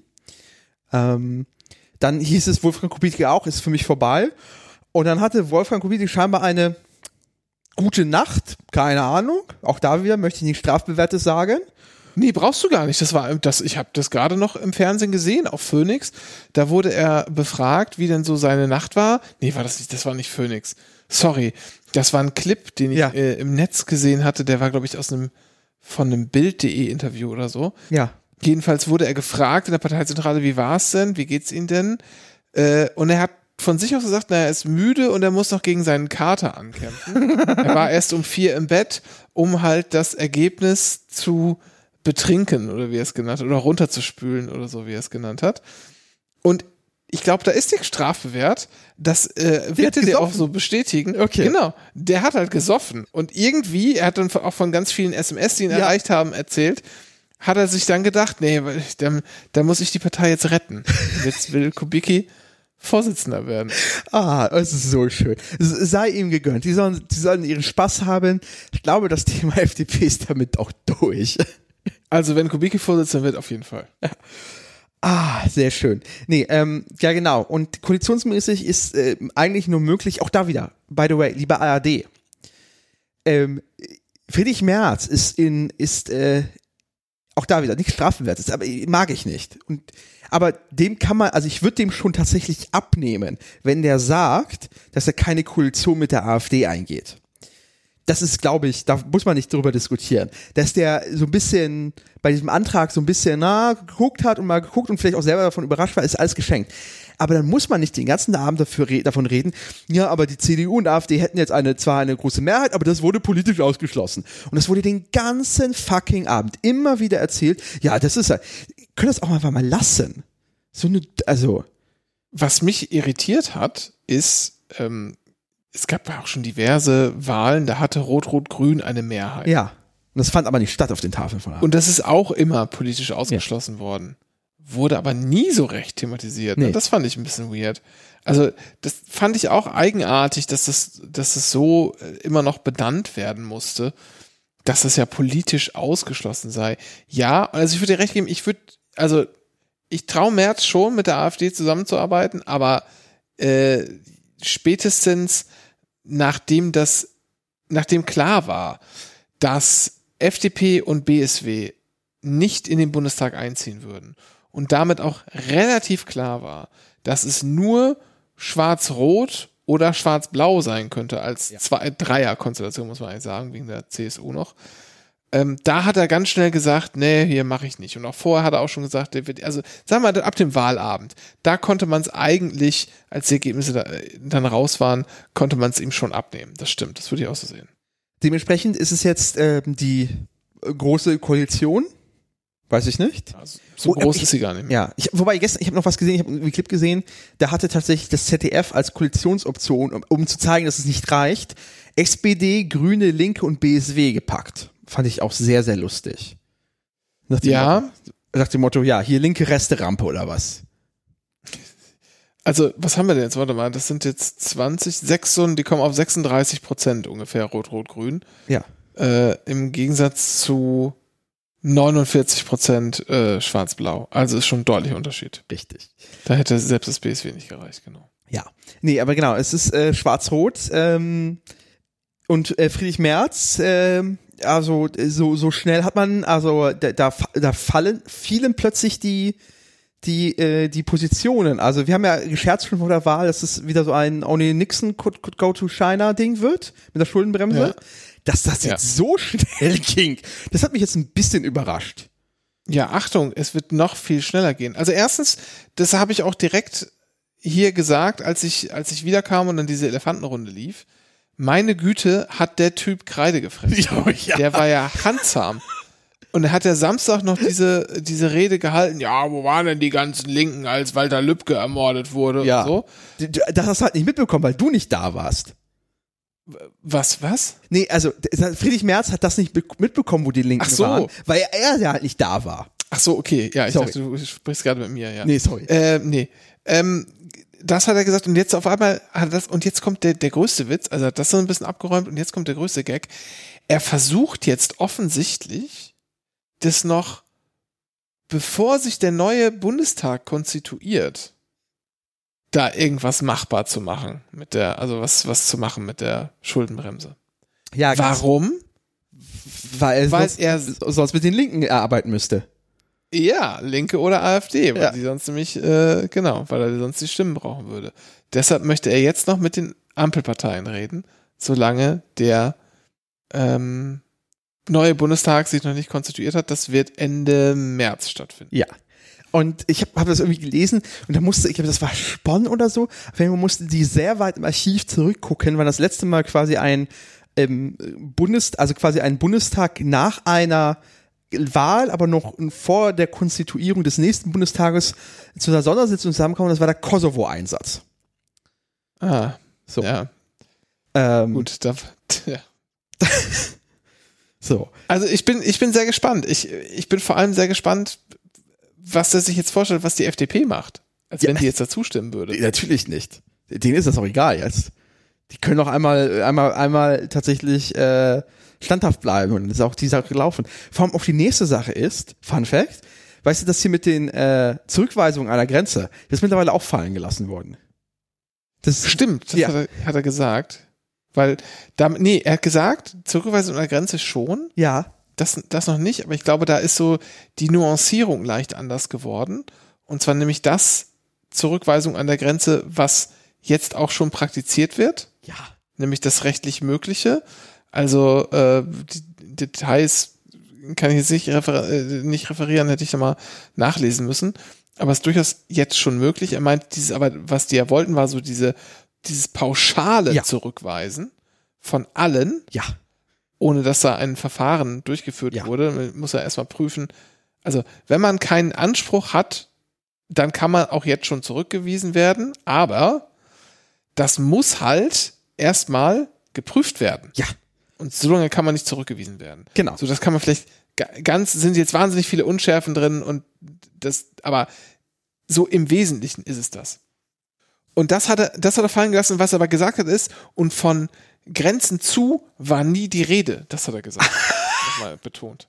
[SPEAKER 5] Ähm, dann hieß es, Wolfgang Kubicki auch, ist für mich vorbei. Und dann hatte Wolfgang Kubicki scheinbar eine gute Nacht, keine Ahnung. Auch da wieder möchte ich nichts Strafbewährtes sagen.
[SPEAKER 4] Nee, brauchst du gar nicht. Das war das, ich habe das gerade noch im Fernsehen gesehen, auf Phoenix. Da wurde er befragt, wie denn so seine Nacht war. Nee, war das nicht, das war nicht Phoenix. Sorry. Das war ein Clip, den ich
[SPEAKER 5] ja.
[SPEAKER 4] äh, im Netz gesehen hatte, der war, glaube ich, aus einem von einem Bild punkt de Interview oder so.
[SPEAKER 5] Ja.
[SPEAKER 4] Jedenfalls wurde er gefragt in der Parteizentrale, wie war es denn? Wie geht's Ihnen denn? Äh, und er hat von sich aus gesagt, na, er ist müde und er muss noch gegen seinen Kater ankämpfen. Er war erst um vier im Bett, um halt das Ergebnis zu betrinken, oder wie er es genannt hat, oder runterzuspülen oder so, wie er es genannt hat. Und ich glaube, da ist nichts strafbewehrt. Das äh, wird er dir auch so bestätigen.
[SPEAKER 5] Okay.
[SPEAKER 4] Genau. Der hat halt gesoffen. Und irgendwie, er hat dann auch von ganz vielen S M S, die ihn ja. erreicht haben, erzählt, hat er sich dann gedacht, nee, da, da muss ich die Partei jetzt retten. Jetzt will Kubicki Vorsitzender werden.
[SPEAKER 5] Ah, es ist so schön. Sei ihm gegönnt. Die sollen, die sollen ihren Spaß haben. Ich glaube, das Thema F D P ist damit auch durch.
[SPEAKER 4] Also, wenn Kubicki Vorsitzender wird, auf jeden Fall.
[SPEAKER 5] Ja. Ah, sehr schön. Nee, ähm, ja genau. Und koalitionsmäßig ist äh, eigentlich nur möglich, auch da wieder, by the way, lieber A R D. Ähm, Friedrich Merz ist in, ist, äh, auch da wieder, nicht strafbewehrt, aber mag ich nicht. Und, aber dem kann man, also ich würde dem schon tatsächlich abnehmen, wenn der sagt, dass er keine Koalition mit der AfD eingeht. Das ist, glaube ich, da muss man nicht drüber diskutieren. Dass der so ein bisschen bei diesem Antrag so ein bisschen na, geguckt hat und mal geguckt und vielleicht auch selber davon überrascht war, ist alles geschenkt. Aber dann muss man nicht den ganzen Abend dafür re- davon reden, ja, aber die C D U und AfD hätten jetzt eine zwar eine große Mehrheit, aber das wurde politisch ausgeschlossen. Und das wurde den ganzen fucking Abend immer wieder erzählt. Ja, das ist ja, können das auch einfach mal lassen. So eine, also.
[SPEAKER 4] Was mich irritiert hat, ist, ähm, es gab ja auch schon diverse Wahlen, da hatte Rot-Rot-Grün eine Mehrheit.
[SPEAKER 5] Ja, und das fand aber nicht statt auf den Tafeln von Abend.
[SPEAKER 4] Und das ist auch immer politisch ausgeschlossen ja. worden. Wurde aber nie so recht thematisiert. Nee. Das fand ich ein bisschen weird. Also das fand ich auch eigenartig, dass das, dass das so immer noch benannt werden musste, dass das ja politisch ausgeschlossen sei. Ja, also ich würde dir recht geben, ich würde, also ich traue Merz schon, mit der AfD zusammenzuarbeiten, aber äh, spätestens nachdem das, nachdem klar war, dass F D P und B S W nicht in den Bundestag einziehen würden und damit auch relativ klar war, dass es nur Schwarz-Rot oder Schwarz-Blau sein könnte als ja. zwei, Dreier-Konstellation, muss man eigentlich sagen, wegen der C S U noch. Ähm, da hat er ganz schnell gesagt, nee, hier mache ich nicht. Und auch vorher hat er auch schon gesagt, der wird, also sagen wir mal, ab dem Wahlabend, da konnte man es eigentlich, als die Ergebnisse da, dann raus waren, konnte man es ihm schon abnehmen. Das stimmt, das würde ich auch so sehen.
[SPEAKER 5] Dementsprechend ist es jetzt äh, die große Koalition. Weiß ich nicht.
[SPEAKER 4] Also, so oh, groß ich, ist sie gar nicht mehr.
[SPEAKER 5] Ja, ich, wobei gestern, ich habe noch was gesehen, ich habe einen Clip gesehen, da hatte tatsächlich das Z D F als Koalitionsoption, um, um zu zeigen, dass es nicht reicht, S P D, Grüne, Linke und B S W gepackt. Fand ich auch sehr, sehr lustig. Nach dem
[SPEAKER 4] ja.
[SPEAKER 5] Motto, nach dem Motto, ja, hier linke Resterampe oder was?
[SPEAKER 4] Also, was haben wir denn jetzt? Warte mal, das sind jetzt zwanzig, sechs, die kommen auf sechsunddreißig Prozent ungefähr, Rot-Rot-Grün.
[SPEAKER 5] Ja.
[SPEAKER 4] Äh, im Gegensatz zu neunundvierzig Prozent äh, Schwarz-Blau. Also ist schon ein deutlicher Unterschied.
[SPEAKER 5] Richtig.
[SPEAKER 4] Da hätte selbst das B S W nicht gereicht, genau.
[SPEAKER 5] Ja. Nee, aber genau, es ist äh, Schwarz-Rot ähm, und äh, Friedrich Merz, äh, also so so schnell hat man, also da, da, da fallen vielen plötzlich die die äh, die Positionen. Also wir haben ja gescherzt schon vor der Wahl, dass es wieder so ein Only Nixon could, could go to China Ding wird mit der Schuldenbremse. Ja. Dass das jetzt ja. so schnell ging, das hat mich jetzt ein bisschen überrascht.
[SPEAKER 4] Ja, Achtung, es wird noch viel schneller gehen. Also erstens, das habe ich auch direkt hier gesagt, als ich, als ich wiederkam und dann diese Elefantenrunde lief. Meine Güte, hat der Typ Kreide gefressen.
[SPEAKER 5] Ja, ja.
[SPEAKER 4] Der war ja handzahm. Und er hat ja Samstag noch diese, diese Rede gehalten, ja, wo waren denn die ganzen Linken, als Walter Lübcke ermordet wurde
[SPEAKER 5] Ja.
[SPEAKER 4] und so.
[SPEAKER 5] Du- du- Das hast du halt nicht mitbekommen, weil du nicht da warst.
[SPEAKER 4] Was, was?
[SPEAKER 5] Nee, also Friedrich Merz hat das nicht be- mitbekommen, wo die Linken
[SPEAKER 4] Ach so.
[SPEAKER 5] waren, weil er ja halt nicht da war.
[SPEAKER 4] Ach so, okay, ja, ich
[SPEAKER 5] Sorry.
[SPEAKER 4] dachte, du sprichst gerade mit mir, ja.
[SPEAKER 5] Nee, sorry.
[SPEAKER 4] Äh, nee. Ähm, das hat er gesagt und jetzt auf einmal hat er das, und jetzt kommt der, der größte Witz, also hat das so ein bisschen abgeräumt und jetzt kommt der größte Gag. Er versucht jetzt offensichtlich, das noch, bevor sich der neue Bundestag konstituiert, da irgendwas machbar zu machen mit der, also was, was zu machen mit der Schuldenbremse.
[SPEAKER 5] Ja, ganz-
[SPEAKER 4] Warum?
[SPEAKER 5] Weil,
[SPEAKER 4] Weil
[SPEAKER 5] sonst,
[SPEAKER 4] er-
[SPEAKER 5] sonst mit den Linken erarbeiten müsste.
[SPEAKER 4] Ja, Linke oder AfD, weil
[SPEAKER 5] Ja.
[SPEAKER 4] die sonst nämlich, äh, genau, weil er sonst die Stimmen brauchen würde. Deshalb möchte er jetzt noch mit den Ampelparteien reden, solange der ähm, neue Bundestag sich noch nicht konstituiert hat. Das wird Ende März stattfinden.
[SPEAKER 5] Ja. Und ich habe hab das irgendwie gelesen und da musste, ich glaube, das war Spon oder so, auf jeden Fall mussten die sehr weit im Archiv zurückgucken, weil das letzte Mal quasi ein ähm, Bundes, also quasi ein Bundestag nach einer Wahl, aber noch vor der Konstituierung des nächsten Bundestages zu einer Sondersitzung zusammenkommen, das war der Kosovo-Einsatz.
[SPEAKER 4] Ah,
[SPEAKER 5] So.
[SPEAKER 4] ja,
[SPEAKER 5] Ähm,
[SPEAKER 4] gut. Da, ja.
[SPEAKER 5] So.
[SPEAKER 4] Also ich bin, ich bin sehr gespannt. Ich, ich bin vor allem sehr gespannt, was er sich jetzt vorstellt, was die F D P macht. Als
[SPEAKER 5] Ja.
[SPEAKER 4] wenn die jetzt dazu stimmen würde.
[SPEAKER 5] Natürlich nicht. Denen ist das auch egal jetzt. Die können auch einmal, einmal, einmal tatsächlich äh, standhaft bleiben und dann ist auch die Sache gelaufen. Vor allem auch die nächste Sache ist, Fun Fact, weißt du, dass hier mit den äh, Zurückweisungen an der Grenze, das ist mittlerweile auch fallen gelassen worden. Das
[SPEAKER 4] Stimmt, das
[SPEAKER 5] Ja.
[SPEAKER 4] hat, er, hat er gesagt. Weil, damit, nee, er hat gesagt, Zurückweisung an der Grenze schon,
[SPEAKER 5] Ja.
[SPEAKER 4] das, das noch nicht, aber ich glaube, da ist so die Nuancierung leicht anders geworden. Und zwar nämlich das Zurückweisung an der Grenze, was jetzt auch schon praktiziert wird,
[SPEAKER 5] Ja.
[SPEAKER 4] nämlich das rechtlich Mögliche. Also äh, die Details kann ich jetzt nicht, refer äh, nicht referieren, hätte ich da mal nachlesen müssen. Aber es ist durchaus jetzt schon möglich. Er meint, dieses, aber was die ja wollten, war so diese, dieses pauschale
[SPEAKER 5] Ja.
[SPEAKER 4] Zurückweisen von allen,
[SPEAKER 5] Ja.
[SPEAKER 4] ohne dass da ein Verfahren durchgeführt
[SPEAKER 5] Ja.
[SPEAKER 4] wurde. Man muss ja erstmal prüfen. Also, wenn man keinen Anspruch hat, dann kann man auch jetzt schon zurückgewiesen werden, aber das muss halt erstmal geprüft werden.
[SPEAKER 5] Ja.
[SPEAKER 4] Und so lange kann man nicht zurückgewiesen werden.
[SPEAKER 5] Genau.
[SPEAKER 4] So, das kann man vielleicht ga- ganz, sind jetzt wahnsinnig viele Unschärfen drin und das, aber so im Wesentlichen ist es das. Und das hat er, das hat er fallen gelassen, was er aber gesagt hat ist, und von Grenzen zu war nie die Rede. Das hat er gesagt. Nochmal betont.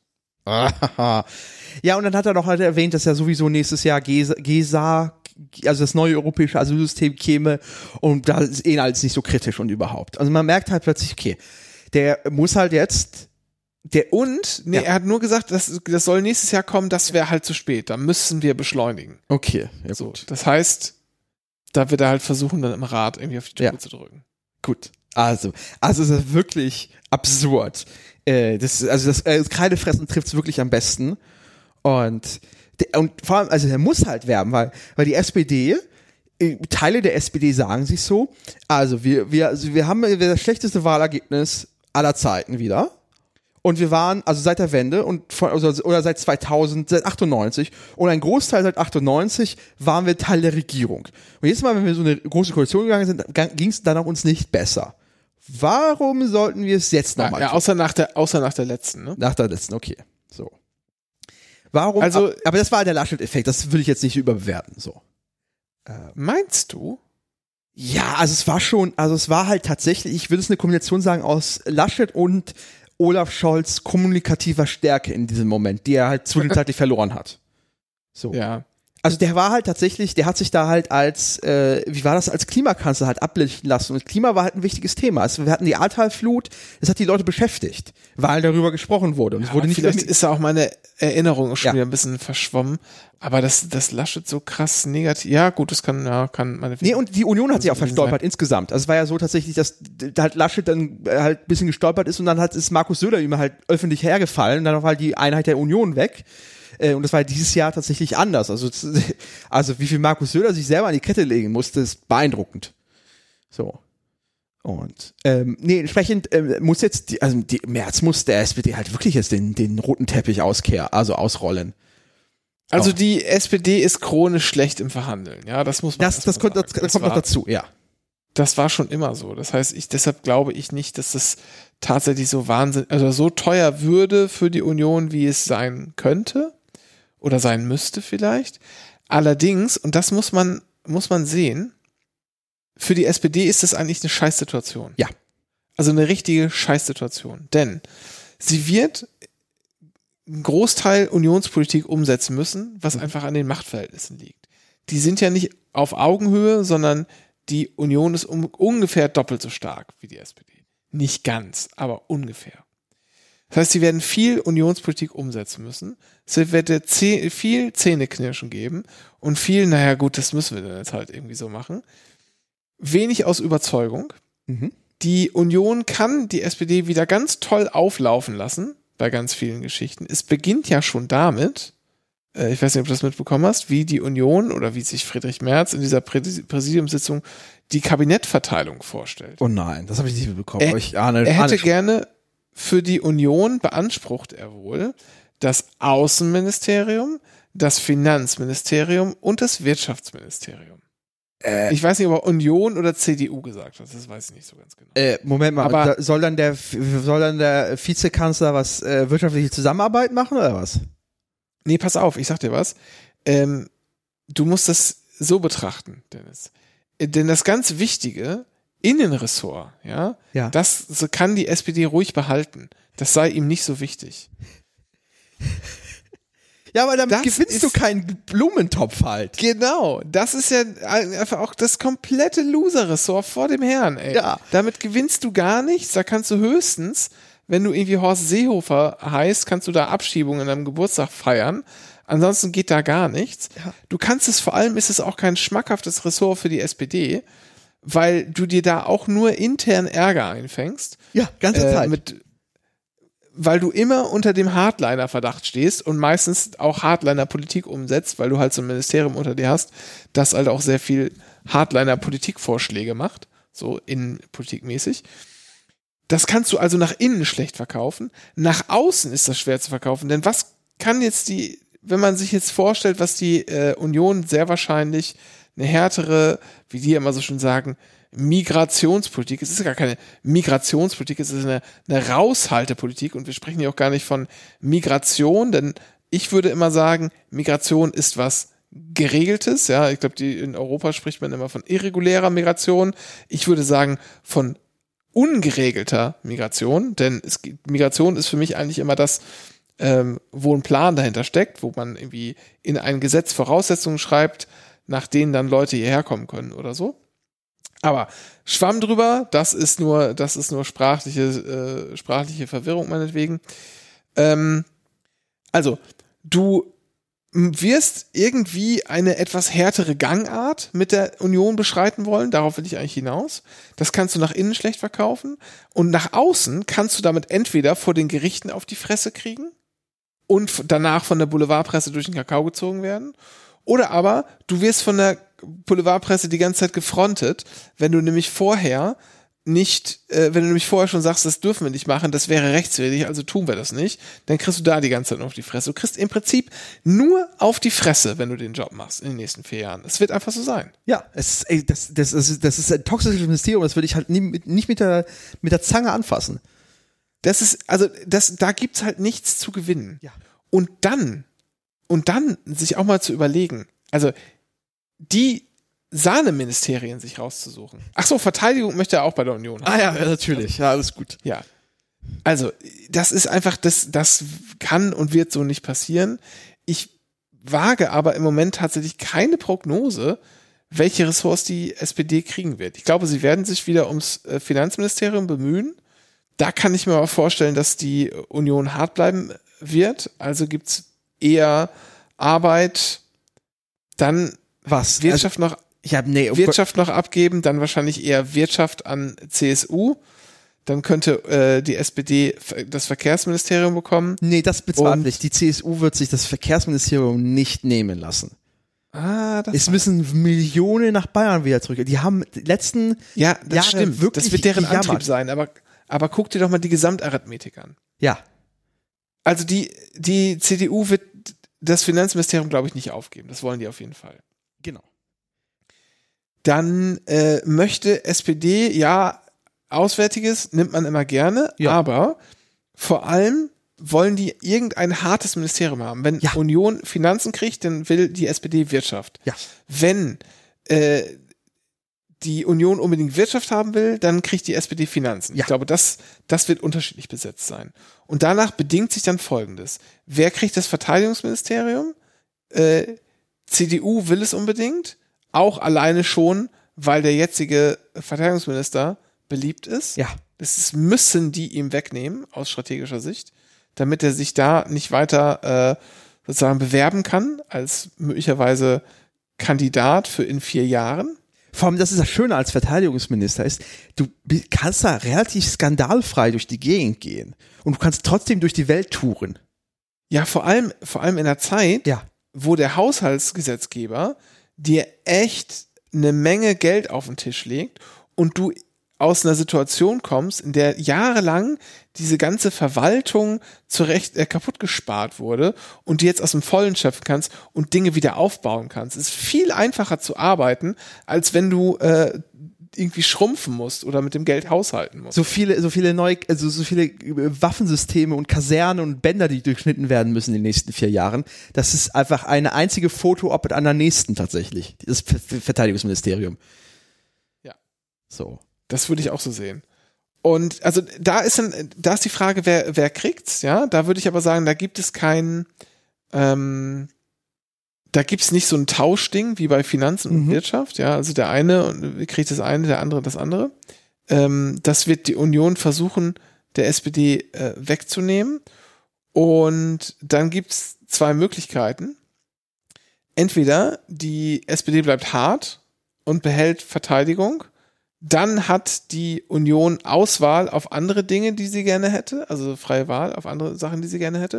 [SPEAKER 5] Ja, und dann hat er noch halt erwähnt, dass ja sowieso nächstes Jahr Gesa, Gesa also das neue europäische Asylsystem käme und da ist eh alles nicht so kritisch und überhaupt. Also man merkt halt plötzlich, okay, der muss halt jetzt, der
[SPEAKER 4] Und, nee,
[SPEAKER 5] Ja.
[SPEAKER 4] er hat nur gesagt, das, das soll nächstes Jahr kommen, das wäre halt zu spät. Da müssen wir beschleunigen.
[SPEAKER 5] okay, ja
[SPEAKER 4] So,
[SPEAKER 5] gut.
[SPEAKER 4] das heißt, da wird er halt versuchen, dann im Rat irgendwie auf die Tube
[SPEAKER 5] Ja.
[SPEAKER 4] zu drücken.
[SPEAKER 5] Gut. Also, also es ist wirklich absurd. Äh, das, also das äh, Kreidefressen trifft es wirklich am besten. Und, der, und vor allem, also er muss halt werben, weil, weil die S P D, äh, Teile der S P D sagen sich so, also wir, wir, also wir haben das schlechteste Wahlergebnis aller Zeiten wieder. Und wir waren, also seit der Wende und von, also, oder seit zweitausend, seit achtundneunzig und ein Großteil seit achtundneunzig waren wir Teil der Regierung. Und jedes Mal, wenn wir so eine große Koalition gegangen sind, ging es dann auch uns nicht besser. Warum sollten wir es jetzt
[SPEAKER 4] Ja,
[SPEAKER 5] nochmal
[SPEAKER 4] ja,
[SPEAKER 5] tun?
[SPEAKER 4] außer nach der, außer nach der letzten, ne?
[SPEAKER 5] Nach der letzten, okay. So. Warum?
[SPEAKER 4] Also-
[SPEAKER 5] ab- aber das war der Laschet-Effekt, das will ich jetzt nicht überbewerten, so.
[SPEAKER 4] Meinst du?
[SPEAKER 5] Ja, also es war schon, also es war halt tatsächlich, ich würde es eine Kombination sagen aus Laschet und Olaf Scholz kommunikativer Stärke in diesem Moment, die er halt zwischenzeitlich verloren hat. So.
[SPEAKER 4] Ja.
[SPEAKER 5] Also der war halt tatsächlich, der hat sich da halt als, äh, wie war das, als Klimakanzler halt ablichten lassen. Und Klima war halt ein wichtiges Thema. Also wir hatten die Ahrtalflut, das hat die Leute beschäftigt, weil darüber gesprochen wurde. Und es
[SPEAKER 4] Ja,
[SPEAKER 5] wurde nicht
[SPEAKER 4] vielleicht
[SPEAKER 5] irgendwie-
[SPEAKER 4] ist da auch meine Erinnerung schon
[SPEAKER 5] Ja.
[SPEAKER 4] wieder ein bisschen verschwommen. Aber das, das Laschet so krass negativ. Ja, gut, das kann, ja, kann meine.
[SPEAKER 5] Nee, und die Union hat sich auch
[SPEAKER 4] gewesen
[SPEAKER 5] verstolpert
[SPEAKER 4] sein.
[SPEAKER 5] insgesamt. Also es war ja so tatsächlich, dass d- halt Laschet dann äh, halt ein bisschen gestolpert ist und dann hat ist Markus Söder ihm halt öffentlich hergefallen und dann war halt die Einheit der Union weg. Äh, und das war dieses Jahr tatsächlich anders. Also, also wie viel Markus Söder sich selber an die Kette legen musste, ist beeindruckend. So. Und ähm, nee, entsprechend ähm, muss jetzt, die, also die Merz muss der S P D halt wirklich jetzt den, den roten Teppich auskehren, also ausrollen.
[SPEAKER 4] Also
[SPEAKER 5] Auch.
[SPEAKER 4] die S P D ist chronisch schlecht im Verhandeln, ja, das muss man
[SPEAKER 5] Das, das, kommt, das, das kommt noch dazu, ja.
[SPEAKER 4] Das war schon immer so. Das heißt, ich, deshalb glaube ich nicht, dass das tatsächlich so wahnsinnig, also so teuer würde für die Union, wie es sein könnte oder sein müsste vielleicht. Allerdings, und das muss man, muss man sehen, für die S P D ist das eigentlich eine Scheißsituation.
[SPEAKER 5] Ja.
[SPEAKER 4] Also eine richtige Scheißsituation. Denn sie wird einen Großteil Unionspolitik umsetzen müssen, was einfach an den Machtverhältnissen liegt. Die sind ja nicht auf Augenhöhe, sondern die Union ist um, ungefähr doppelt so stark wie die S P D. Nicht ganz, aber ungefähr. Das heißt, sie werden viel Unionspolitik umsetzen müssen. Es wird Zäh- viel Zähneknirschen geben und viel, naja gut, das müssen wir dann jetzt halt irgendwie so machen. Wenig aus Überzeugung.
[SPEAKER 5] Mhm.
[SPEAKER 4] Die Union kann die S P D wieder ganz toll auflaufen lassen bei ganz vielen Geschichten. Es beginnt ja schon damit, äh, ich weiß nicht, ob du das mitbekommen hast, wie die Union oder wie sich Friedrich Merz in dieser Präsi- Präsidiumssitzung die Kabinettverteilung vorstellt.
[SPEAKER 5] Oh nein, das habe ich nicht mitbekommen.
[SPEAKER 4] Er,
[SPEAKER 5] aber ich ahne,
[SPEAKER 4] er hätte
[SPEAKER 5] ahne schon.
[SPEAKER 4] gerne für die Union beansprucht er wohl das Außenministerium, das Finanzministerium und das Wirtschaftsministerium.
[SPEAKER 5] Äh,
[SPEAKER 4] Ich weiß nicht, ob er Union oder C D U gesagt hat, das weiß ich nicht so ganz genau.
[SPEAKER 5] äh, Moment mal,
[SPEAKER 4] Aber-
[SPEAKER 5] da, soll dann der soll dann der Vizekanzler was äh, wirtschaftliche Zusammenarbeit machen oder was?
[SPEAKER 4] Nee, pass auf, ich sag dir was. Ähm, du musst das so betrachten, Dennis. Äh, Denn das ganz Wichtige, Innenressort, ja,
[SPEAKER 5] Ja.
[SPEAKER 4] das so kann die S P D ruhig behalten. Das sei ihm nicht so wichtig.
[SPEAKER 5] Ja, aber damit
[SPEAKER 4] Das
[SPEAKER 5] gewinnst du
[SPEAKER 4] ist-
[SPEAKER 5] keinen Blumentopf halt.
[SPEAKER 4] Genau, das ist ja einfach auch das komplette Loser-Ressort vor dem Herrn, ey.
[SPEAKER 5] Ja.
[SPEAKER 4] Damit gewinnst du gar nichts, da kannst du höchstens, wenn du irgendwie Horst Seehofer heißt, kannst du da Abschiebungen an deinem Geburtstag feiern. Ansonsten geht da gar nichts.
[SPEAKER 5] Ja.
[SPEAKER 4] Du kannst es, vor allem ist es auch kein schmackhaftes Ressort für die S P D, weil du dir da auch nur intern Ärger einfängst.
[SPEAKER 5] Ja, ganze
[SPEAKER 4] Äh,
[SPEAKER 5] Zeit.
[SPEAKER 4] mit, weil du immer unter dem Hardliner-Verdacht stehst und meistens auch Hardliner-Politik umsetzt, weil du halt so ein Ministerium unter dir hast, das halt auch sehr viel Hardliner-Politikvorschläge macht, so innenpolitikmäßig. Das kannst du also nach innen schlecht verkaufen. Nach außen ist das schwer zu verkaufen, denn was kann jetzt die, wenn man sich jetzt vorstellt, was die äh, Union sehr wahrscheinlich eine härtere, wie die immer so schön sagen, Migrationspolitik, es ist gar keine Migrationspolitik, es ist eine, eine Raushaltepolitik und wir sprechen hier auch gar nicht von Migration, denn ich würde immer sagen, Migration ist was Geregeltes, ja, ich glaube, die in Europa spricht man immer von irregulärer Migration, ich würde sagen von ungeregelter Migration, denn es, Migration ist für mich eigentlich immer das, ähm, wo ein Plan dahinter steckt, wo man irgendwie in ein Gesetz Voraussetzungen schreibt, nach denen dann Leute hierher kommen können oder so. Aber Schwamm drüber, das ist nur, das ist nur sprachliche, äh, sprachliche Verwirrung meinetwegen. Ähm, also, du wirst irgendwie eine etwas härtere Gangart mit der Union beschreiten wollen, darauf will ich eigentlich hinaus. Das kannst du nach innen schlecht verkaufen und nach außen kannst du damit entweder vor den Gerichten auf die Fresse kriegen und danach von der Boulevardpresse durch den Kakao gezogen werden, oder aber du wirst von der Boulevardpresse die ganze Zeit gefrontet, wenn du nämlich vorher nicht, äh, wenn du nämlich vorher schon sagst, das dürfen wir nicht machen, das wäre rechtswidrig, also tun wir das nicht, dann kriegst du da die ganze Zeit nur auf die Fresse. Du kriegst im Prinzip nur auf die Fresse, wenn du den Job machst in den nächsten vier Jahren. Es wird einfach so sein.
[SPEAKER 5] Ja, es, ey, das, das, das, ist, das ist ein toxisches Ministerium, das würde ich halt nie, mit- nicht mit der, mit der Zange anfassen.
[SPEAKER 4] Das ist, also, das, da gibt's halt nichts zu gewinnen.
[SPEAKER 5] Ja.
[SPEAKER 4] Und dann, und dann sich auch mal zu überlegen, also, die Sahneministerien sich rauszusuchen. Ach so, Verteidigung möchte er auch bei der Union haben.
[SPEAKER 5] Ah ja, natürlich. Ja, alles gut.
[SPEAKER 4] Ja. Also, das ist einfach, das, das kann und wird so nicht passieren. Ich wage aber im Moment tatsächlich keine Prognose, welche Ressorts die S P D kriegen wird. Ich glaube, sie werden sich wieder ums äh, Finanzministerium bemühen. Da kann ich mir aber vorstellen, dass die Union hart bleiben wird. Also gibt's eher Arbeit, dann
[SPEAKER 5] Was?
[SPEAKER 4] Wirtschaft noch
[SPEAKER 5] Also, ich habe nee, oh
[SPEAKER 4] Wirtschaft noch abgeben, dann wahrscheinlich eher Wirtschaft an C S U, Dann könnte äh, die S P D das Verkehrsministerium bekommen.
[SPEAKER 5] Nee, das bezweifle ich. Die C S U wird sich das Verkehrsministerium nicht nehmen lassen.
[SPEAKER 4] Ah, das
[SPEAKER 5] es müssen Millionen nach Bayern wieder zurück. Die haben die letzten
[SPEAKER 4] Ja, das
[SPEAKER 5] Jahre
[SPEAKER 4] stimmt.
[SPEAKER 5] wirklich
[SPEAKER 4] Das wird deren
[SPEAKER 5] gejammert.
[SPEAKER 4] Antrieb sein. Aber, aber guck dir doch mal die Gesamtarithmetik an.
[SPEAKER 5] Ja.
[SPEAKER 4] Also die, die C D U wird das Finanzministerium, glaube ich, nicht aufgeben. Das wollen die auf jeden Fall.
[SPEAKER 5] Genau.
[SPEAKER 4] Dann äh, möchte S P D, ja, Auswärtiges nimmt man immer gerne,
[SPEAKER 5] Ja.
[SPEAKER 4] aber vor allem wollen die irgendein hartes Ministerium haben. Wenn
[SPEAKER 5] Ja.
[SPEAKER 4] Union Finanzen kriegt, dann will die S P D Wirtschaft.
[SPEAKER 5] Ja.
[SPEAKER 4] Wenn äh, die Union unbedingt Wirtschaft haben will, dann kriegt die S P D Finanzen.
[SPEAKER 5] Ja.
[SPEAKER 4] Ich glaube, das, das wird unterschiedlich besetzt sein. Und danach bedingt sich dann Folgendes. Wer kriegt das Verteidigungsministerium? Äh, C D U will es unbedingt, auch alleine schon, weil der jetzige Verteidigungsminister beliebt ist.
[SPEAKER 5] Ja.
[SPEAKER 4] Das ist, müssen die ihm wegnehmen, aus strategischer Sicht, damit er sich da nicht weiter äh, sozusagen bewerben kann, als möglicherweise Kandidat für in vier Jahren.
[SPEAKER 5] Vor allem, das ist das Schöne als Verteidigungsminister ist, du bi- kannst da relativ skandalfrei durch die Gegend gehen. Und du kannst trotzdem durch die Welt touren.
[SPEAKER 4] Ja, vor allem, vor allem in der Zeit,
[SPEAKER 5] Ja.
[SPEAKER 4] wo der Haushaltsgesetzgeber dir echt eine Menge Geld auf den Tisch legt und du aus einer Situation kommst, in der jahrelang diese ganze Verwaltung zurecht äh, kaputt gespart wurde und du jetzt aus dem Vollen schöpfen kannst und Dinge wieder aufbauen kannst. Es ist viel einfacher zu arbeiten, als wenn du äh, irgendwie schrumpfen musst oder mit dem Geld haushalten musst.
[SPEAKER 5] So viele, so viele neu, also so viele Waffensysteme und Kasernen und Bänder, die durchschnitten werden müssen in den nächsten vier Jahren. Das ist einfach eine einzige Foto-Op an der nächsten tatsächlich. Das Ver- Ver- Verteidigungsministerium.
[SPEAKER 4] Ja.
[SPEAKER 5] So.
[SPEAKER 4] Das würde ich auch so sehen. Und also da ist dann, da ist die Frage, wer, wer kriegt's, ja? Da würde ich aber sagen, da gibt es kein, ähm, da gibt's nicht so ein Tauschding wie bei Finanzen und
[SPEAKER 5] Mhm.
[SPEAKER 4] Wirtschaft, ja. Also der eine kriegt das eine, der andere das andere. Ähm, das wird die Union versuchen, der S P D äh, wegzunehmen. Und dann gibt's zwei Möglichkeiten. Entweder die S P D bleibt hart und behält Verteidigung. Dann hat die Union Auswahl auf andere Dinge, die sie gerne hätte, also freie Wahl auf andere Sachen, die sie gerne hätte.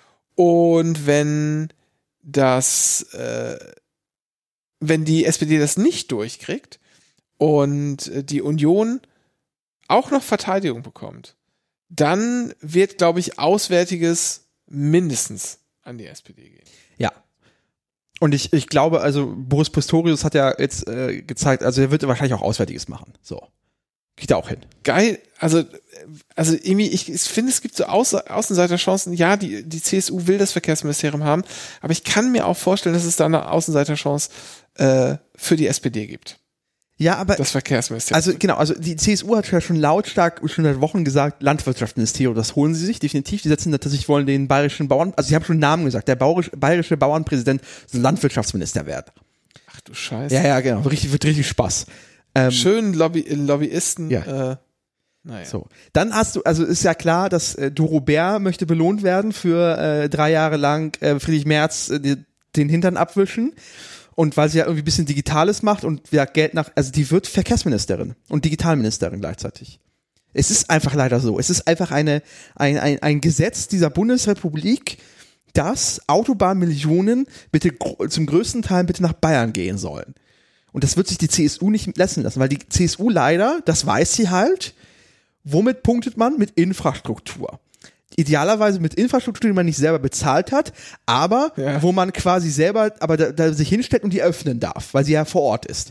[SPEAKER 4] Und wenn das, äh, wenn die S P D das nicht durchkriegt und äh, die Union auch noch Verteidigung bekommt, dann wird, glaube ich, Auswärtiges mindestens an die S P D gehen.
[SPEAKER 5] Ja. Und ich, ich glaube, also Boris Pistorius hat ja jetzt äh, gezeigt, also er wird wahrscheinlich auch Auswärtiges machen. So. Kriegt er auch hin.
[SPEAKER 4] Geil, also, also irgendwie, ich, ich finde, es gibt so Außen Außenseiterchancen. Ja, die, die C S U will das Verkehrsministerium haben, aber ich kann mir auch vorstellen, dass es da eine Außenseiterchance äh, für die S P D gibt.
[SPEAKER 5] Ja, aber
[SPEAKER 4] Das Verkehrsministerium.
[SPEAKER 5] also genau, also die C S U hat ja schon lautstark schon seit Wochen gesagt, Landwirtschaftsministerium, das holen sie sich definitiv. Die setzen tatsächlich wollen den bayerischen Bauern, also sie haben schon einen Namen gesagt, der bayerische, bayerische Bauernpräsident soll Landwirtschaftsminister werden.
[SPEAKER 4] Ach du Scheiße.
[SPEAKER 5] Ja, ja, genau, richtig, wird richtig Spaß. Ähm,
[SPEAKER 4] Schön Lobby, Lobbyisten.
[SPEAKER 5] Ja.
[SPEAKER 4] Äh, naja.
[SPEAKER 5] So, dann hast du, also ist ja klar, dass äh, Doro Bär möchte belohnt werden für äh, drei Jahre lang äh, Friedrich Merz äh, die, den Hintern abwischen. Und weil sie ja irgendwie ein bisschen Digitales macht und ja Geld nach, also die wird Verkehrsministerin und Digitalministerin gleichzeitig. Es ist einfach leider so. Es ist einfach eine, ein, ein, ein Gesetz dieser Bundesrepublik, dass Autobahnmillionen bitte gro- zum größten Teil bitte nach Bayern gehen sollen. Und das wird sich die C S U nicht lassen lassen, weil die C S U leider, das weiß sie halt, womit punktet man? Mit Infrastruktur. Idealerweise mit Infrastruktur, die man nicht selber bezahlt hat, aber
[SPEAKER 4] Ja.
[SPEAKER 5] wo man quasi selber, aber da, da sich hinstellt und die öffnen darf, weil sie ja vor Ort ist.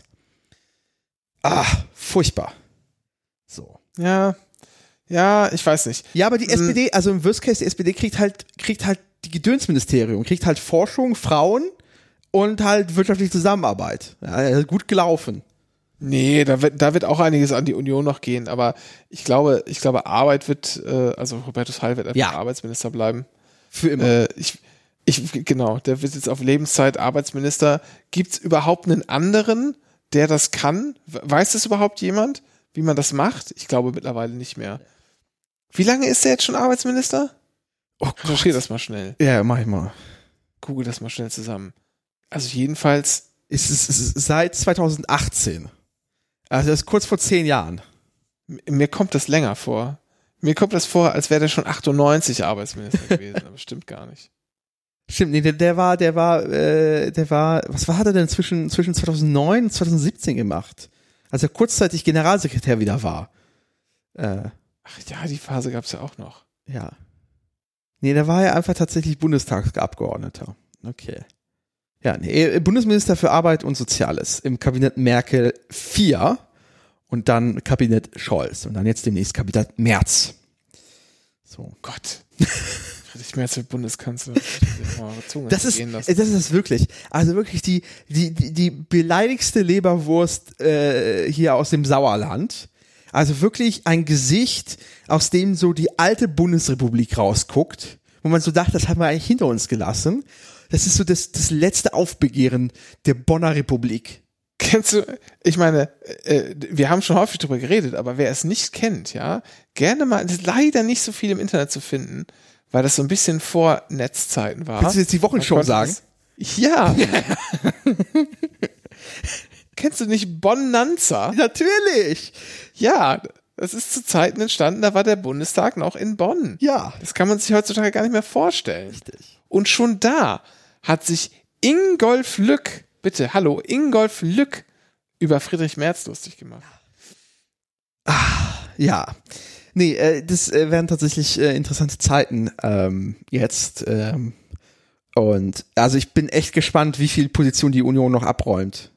[SPEAKER 5] Ah, furchtbar. So.
[SPEAKER 4] Ja, ja, ich weiß nicht.
[SPEAKER 5] Ja, aber die
[SPEAKER 4] Mhm.
[SPEAKER 5] S P D, also im Worst Case, die S P D kriegt halt, kriegt halt die Gedönsministerium, kriegt halt Forschung, Frauen und halt wirtschaftliche Zusammenarbeit. Ja, gut gelaufen.
[SPEAKER 4] Nee, da wird, da wird auch einiges an die Union noch gehen, aber ich glaube, ich glaube, Arbeit wird, äh, also Hubertus Heil wird einfach
[SPEAKER 5] Ja.
[SPEAKER 4] Arbeitsminister bleiben.
[SPEAKER 5] Für immer.
[SPEAKER 4] Äh, ich, ich, genau, der wird jetzt auf Lebenszeit Arbeitsminister. Gibt's überhaupt einen anderen, der das kann? Weiß das überhaupt jemand, wie man das macht? Ich glaube mittlerweile nicht mehr. Wie lange ist der jetzt schon Arbeitsminister?
[SPEAKER 5] Oh
[SPEAKER 4] Recherchiere das mal schnell.
[SPEAKER 5] Ja, mach ich mal.
[SPEAKER 4] Google das mal schnell zusammen. Also jedenfalls,
[SPEAKER 5] Es ist, es ist seit zweitausendachtzehn. Also das ist kurz vor zehn Jahren.
[SPEAKER 4] Mir kommt das länger vor. Mir kommt das vor, als wäre der schon achtundneunzig Arbeitsminister gewesen, aber stimmt gar nicht.
[SPEAKER 5] Stimmt, nee, der, der war, der war, äh, der war, was war, hat er denn zwischen, zwischen zweitausendneun und zweitausendsiebzehn gemacht? Als er kurzzeitig Generalsekretär wieder war. Äh,
[SPEAKER 4] Ach ja, die Phase gab's ja auch noch.
[SPEAKER 5] Ja. Nee, da war er einfach tatsächlich Bundestagsabgeordneter. Okay. Ja, nee, Bundesminister für Arbeit und Soziales im Kabinett Merkel vier und dann Kabinett Scholz und dann jetzt demnächst Kabinett Merz. So.
[SPEAKER 4] Gott. Friedrich Merz wird Bundeskanzler.
[SPEAKER 5] Das ist, das ist das wirklich. Also wirklich die, die, die, die beleidigste Leberwurst äh, hier aus dem Sauerland. Also wirklich ein Gesicht, aus dem so die alte Bundesrepublik rausguckt, wo man so dachte, das haben wir eigentlich hinter uns gelassen. Das ist so das, das letzte Aufbegehren der Bonner Republik.
[SPEAKER 4] Kennst du, ich meine, äh, wir haben schon häufig drüber geredet, aber wer es nicht kennt, ja, gerne mal, das ist leider nicht so viel im Internet zu finden, weil das so ein bisschen vor Netzzeiten war.
[SPEAKER 5] Willst du jetzt die Wochenshow sagen?
[SPEAKER 4] Das, ja. Kennst du nicht Bonanza?
[SPEAKER 5] Natürlich.
[SPEAKER 4] Ja, das ist zu Zeiten entstanden, da war der Bundestag noch in Bonn.
[SPEAKER 5] Ja.
[SPEAKER 4] Das kann man sich heutzutage gar nicht mehr vorstellen.
[SPEAKER 5] Richtig.
[SPEAKER 4] Und schon da hat sich Ingolf Lück, bitte, hallo, Ingolf Lück über Friedrich Merz lustig gemacht.
[SPEAKER 5] Ah, ja. Nee, äh, das äh, wären tatsächlich äh, interessante Zeiten ähm, jetzt. Ähm, und also ich bin echt gespannt, wie viel Position die Union noch abräumt.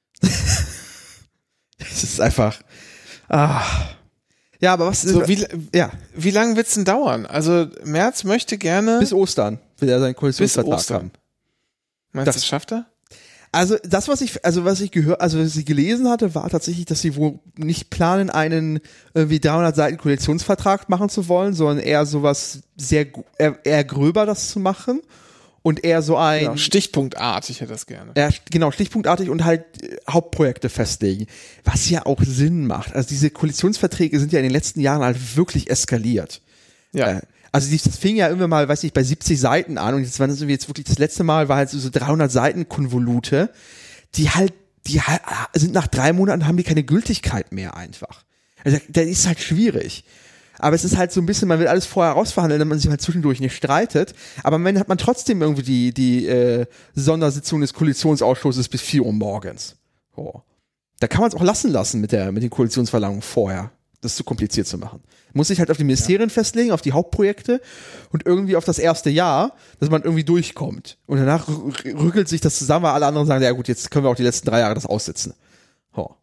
[SPEAKER 5] Das ist einfach. Ah. Ja, aber was
[SPEAKER 4] so, wie,
[SPEAKER 5] ja.
[SPEAKER 4] wie lange wird's denn dauern? Also Merz möchte gerne
[SPEAKER 5] bis Ostern will er seinen Koalitionsvertrag
[SPEAKER 4] bis Ostern
[SPEAKER 5] haben.
[SPEAKER 4] Meinst
[SPEAKER 5] das,
[SPEAKER 4] du, das schafft er?
[SPEAKER 5] Also das, was ich, also was ich gehört, also was ich gelesen hatte, war tatsächlich, dass sie wohl nicht planen, einen irgendwie dreihundert Seiten Koalitionsvertrag machen zu wollen, sondern eher sowas sehr eher, eher gröber das zu machen und eher so ein
[SPEAKER 4] Genau, stichpunktartig hätte das gerne.
[SPEAKER 5] Ja, genau, stichpunktartig und halt äh, Hauptprojekte festlegen, was ja auch Sinn macht. Also diese Koalitionsverträge sind ja in den letzten Jahren halt wirklich eskaliert.
[SPEAKER 4] Ja.
[SPEAKER 5] Äh, Also das fing ja immer mal, weiß ich, bei siebzig Seiten an und jetzt waren das irgendwie jetzt wirklich das letzte Mal war halt so dreihundert Seiten Konvolute, die halt, die halt, sind nach drei Monaten haben die keine Gültigkeit mehr einfach. Also das ist halt schwierig. Aber es ist halt so ein bisschen, man will alles vorher rausverhandeln, damit man sich halt zwischendurch nicht streitet. Aber am Ende hat man trotzdem irgendwie die, die äh, Sondersitzung des Koalitionsausschusses bis vier Uhr morgens. Oh. Da kann man es auch lassen lassen mit der, mit den Koalitionsverlangen vorher. Das zu kompliziert zu machen. Muss sich halt auf die Ministerien ja. festlegen, auf die Hauptprojekte und irgendwie auf das erste Jahr, dass man irgendwie durchkommt. Und danach rückelt sich das zusammen, weil alle anderen sagen, ja gut, jetzt können wir auch die letzten drei Jahre das aussitzen. Oh.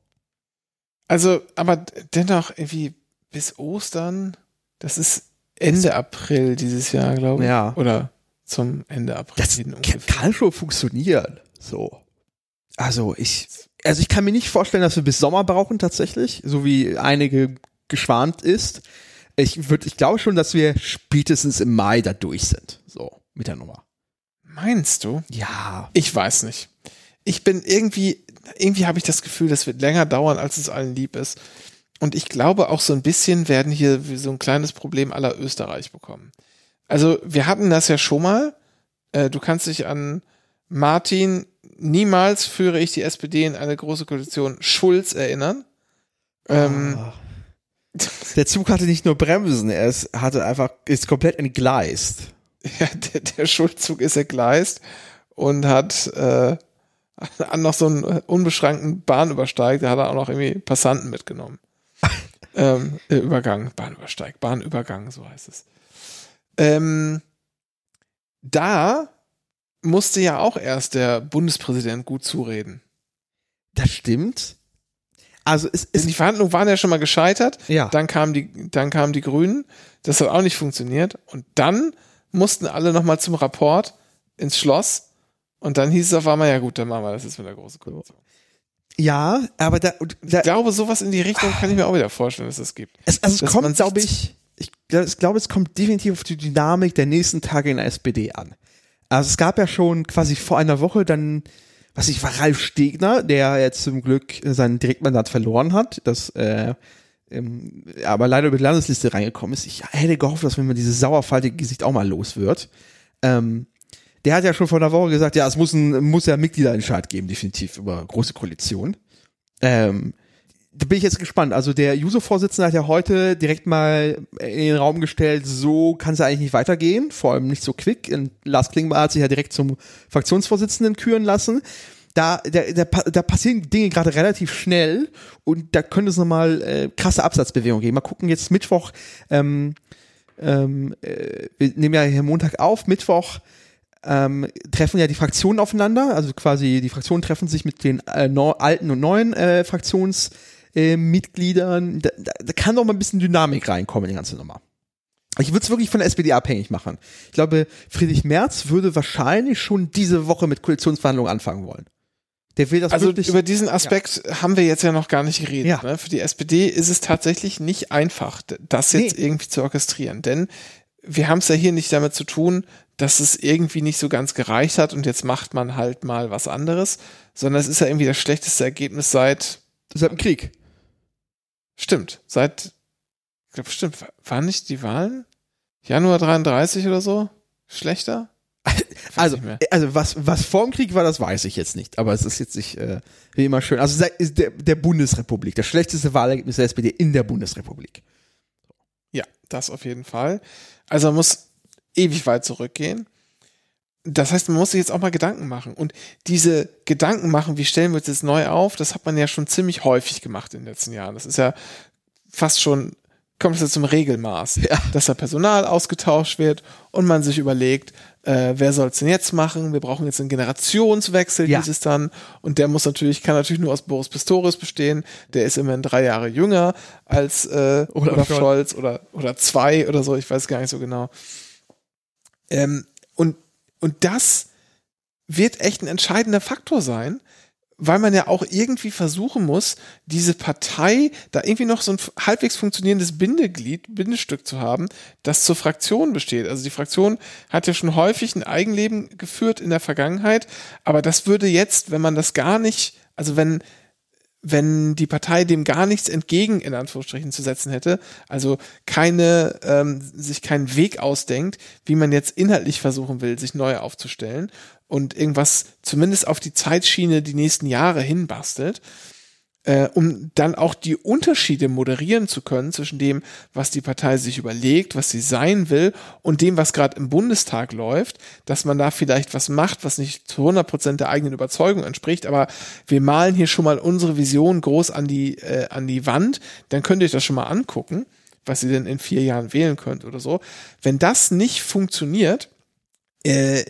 [SPEAKER 4] Also, aber dennoch irgendwie bis Ostern, das ist Ende April dieses Jahr, glaube ich.
[SPEAKER 5] Ja.
[SPEAKER 4] Oder zum Ende April.
[SPEAKER 5] Das kann schon funktionieren. So. Also ich, also ich kann mir nicht vorstellen, dass wir bis Sommer brauchen tatsächlich, so wie einige geschwant ist. Ich würde, ich glaube schon, dass wir spätestens im Mai da durch sind. So, mit der Nummer.
[SPEAKER 4] Meinst du?
[SPEAKER 5] Ja.
[SPEAKER 4] Ich weiß nicht. Ich bin irgendwie, irgendwie habe ich das Gefühl, das wird länger dauern, als es allen lieb ist. Und ich glaube auch so ein bisschen werden hier so ein kleines Problem aller Österreich bekommen. Also wir hatten das ja schon mal. Äh, du kannst dich an Martin, niemals führe ich die S P D in eine große Koalition, Schulz erinnern. Ähm,
[SPEAKER 5] oh. Der Zug hatte nicht nur Bremsen, er ist, hatte einfach, ist komplett entgleist.
[SPEAKER 4] Ja, der, der Schulzzug ist entgleist und hat äh, an noch so einen unbeschränkten Bahnübersteig, da hat er auch noch irgendwie Passanten mitgenommen. ähm, Übergang, Bahnübersteig, Bahnübergang, so heißt es. Ähm, da musste ja auch erst der Bundespräsident gut zureden.
[SPEAKER 5] Das stimmt. Also es ist
[SPEAKER 4] die Verhandlungen waren ja schon mal gescheitert.
[SPEAKER 5] Ja.
[SPEAKER 4] Dann kamen die, dann kamen die Grünen. Das hat auch nicht funktioniert. Und dann mussten alle noch mal zum Rapport ins Schloss. Und dann hieß es auf einmal, ja gut, dann machen wir das jetzt mit der großen Koalition.
[SPEAKER 5] Ja, aber da, da
[SPEAKER 4] ich glaube, sowas in die Richtung kann ich mir auch wieder vorstellen, dass es gibt.
[SPEAKER 5] Es, also es
[SPEAKER 4] dass
[SPEAKER 5] kommt, glaube ich, ich, ich glaube, es kommt definitiv auf die Dynamik der nächsten Tage in der S P D an. Also es gab ja schon quasi vor einer Woche dann, was ich war, Ralf Stegner, der jetzt zum Glück sein Direktmandat verloren hat, das äh, ähm, aber leider über die Landesliste reingekommen ist. Ich hätte gehofft, dass wenn man dieses sauerfaltige Gesicht auch mal los wird. Ähm, der hat ja schon vor einer Woche gesagt, ja, es muss ein muss ja Mitgliederentscheid geben, definitiv über große Koalition. Ähm, da bin ich jetzt gespannt. Also der Juso-Vorsitzende hat ja heute direkt mal in den Raum gestellt, so kann es ja eigentlich nicht weitergehen, vor allem nicht so quick. Und Lars Klingbeil hat sich ja direkt zum Fraktionsvorsitzenden küren lassen. Da, da, da, da passieren Dinge gerade relativ schnell und da könnte es nochmal äh, krasse Absatzbewegung geben. Mal gucken, jetzt Mittwoch, ähm, ähm, äh, wir nehmen ja hier Montag auf, Mittwoch ähm, treffen ja die Fraktionen aufeinander, also quasi die Fraktionen treffen sich mit den äh, neu, alten und neuen äh, Fraktionsmitgliedern. Äh, da, da, da kann doch mal ein bisschen Dynamik reinkommen in die ganze Nummer. Ich würde es wirklich von der S P D abhängig machen. Ich glaube, Friedrich Merz würde wahrscheinlich schon diese Woche mit Koalitionsverhandlungen anfangen wollen. Der will das
[SPEAKER 4] also
[SPEAKER 5] wirklich,
[SPEAKER 4] über diesen Aspekt ja. haben wir jetzt ja noch gar nicht geredet.
[SPEAKER 5] Ja.
[SPEAKER 4] Ne? Für die S P D ist es tatsächlich nicht einfach, das jetzt nee. irgendwie zu orchestrieren. Denn wir haben es ja hier nicht damit zu tun, dass es irgendwie nicht so ganz gereicht hat und jetzt macht man halt mal was anderes, sondern es ist ja irgendwie das schlechteste Ergebnis seit...
[SPEAKER 5] Seit dem Krieg.
[SPEAKER 4] Stimmt. Seit... Ich glaube, stimmt. Waren nicht die Wahlen? Januar dreiunddreißig oder so? Schlechter?
[SPEAKER 5] Also, also was, was vor dem Krieg war, das weiß ich jetzt nicht. Aber es ist jetzt nicht äh, wie immer schön. Also ist der, der Bundesrepublik, das schlechteste Wahlergebnis der S P D in der Bundesrepublik.
[SPEAKER 4] Ja, das auf jeden Fall. Also man muss ewig weit zurückgehen. Das heißt, man muss sich jetzt auch mal Gedanken machen. Und diese Gedanken machen, wie stellen wir uns jetzt neu auf, das hat man ja schon ziemlich häufig gemacht in den letzten Jahren. Das ist ja fast schon, kommt es ja zum Regelmaß, ja. dass da Personal ausgetauscht wird und man sich überlegt, äh, wer soll es denn jetzt machen? Wir brauchen jetzt einen Generationswechsel,
[SPEAKER 5] ja.
[SPEAKER 4] hieß es dann. Und der muss natürlich, kann natürlich nur aus Boris Pistorius bestehen. Der ist immerhin drei Jahre jünger als äh, Olaf, Olaf Scholz oder, oder zwei oder so, ich weiß gar nicht so genau. Ähm, und, und das wird echt ein entscheidender Faktor sein, weil man ja auch irgendwie versuchen muss, diese Partei, da irgendwie noch so ein halbwegs funktionierendes Bindeglied, Bindestück zu haben, das zur Fraktion besteht. Also die Fraktion hat ja schon häufig ein Eigenleben geführt in der Vergangenheit, aber das würde jetzt, wenn man das gar nicht, also wenn wenn die Partei dem gar nichts entgegen, in Anführungsstrichen, zu setzen hätte, also keine, ähm, sich keinen Weg ausdenkt, wie man jetzt inhaltlich versuchen will, sich neu aufzustellen und irgendwas zumindest auf die Zeitschiene die nächsten Jahre hinbastelt, äh, um dann auch die Unterschiede moderieren zu können zwischen dem, was die Partei sich überlegt, was sie sein will und dem, was gerade im Bundestag läuft, dass man da vielleicht was macht, was nicht zu hundert Prozent der eigenen Überzeugung entspricht, aber wir malen hier schon mal unsere Vision groß an die, äh, an die Wand, dann könnt ihr euch das schon mal angucken, was ihr denn in vier Jahren wählen könnt oder so. Wenn das nicht funktioniert, äh,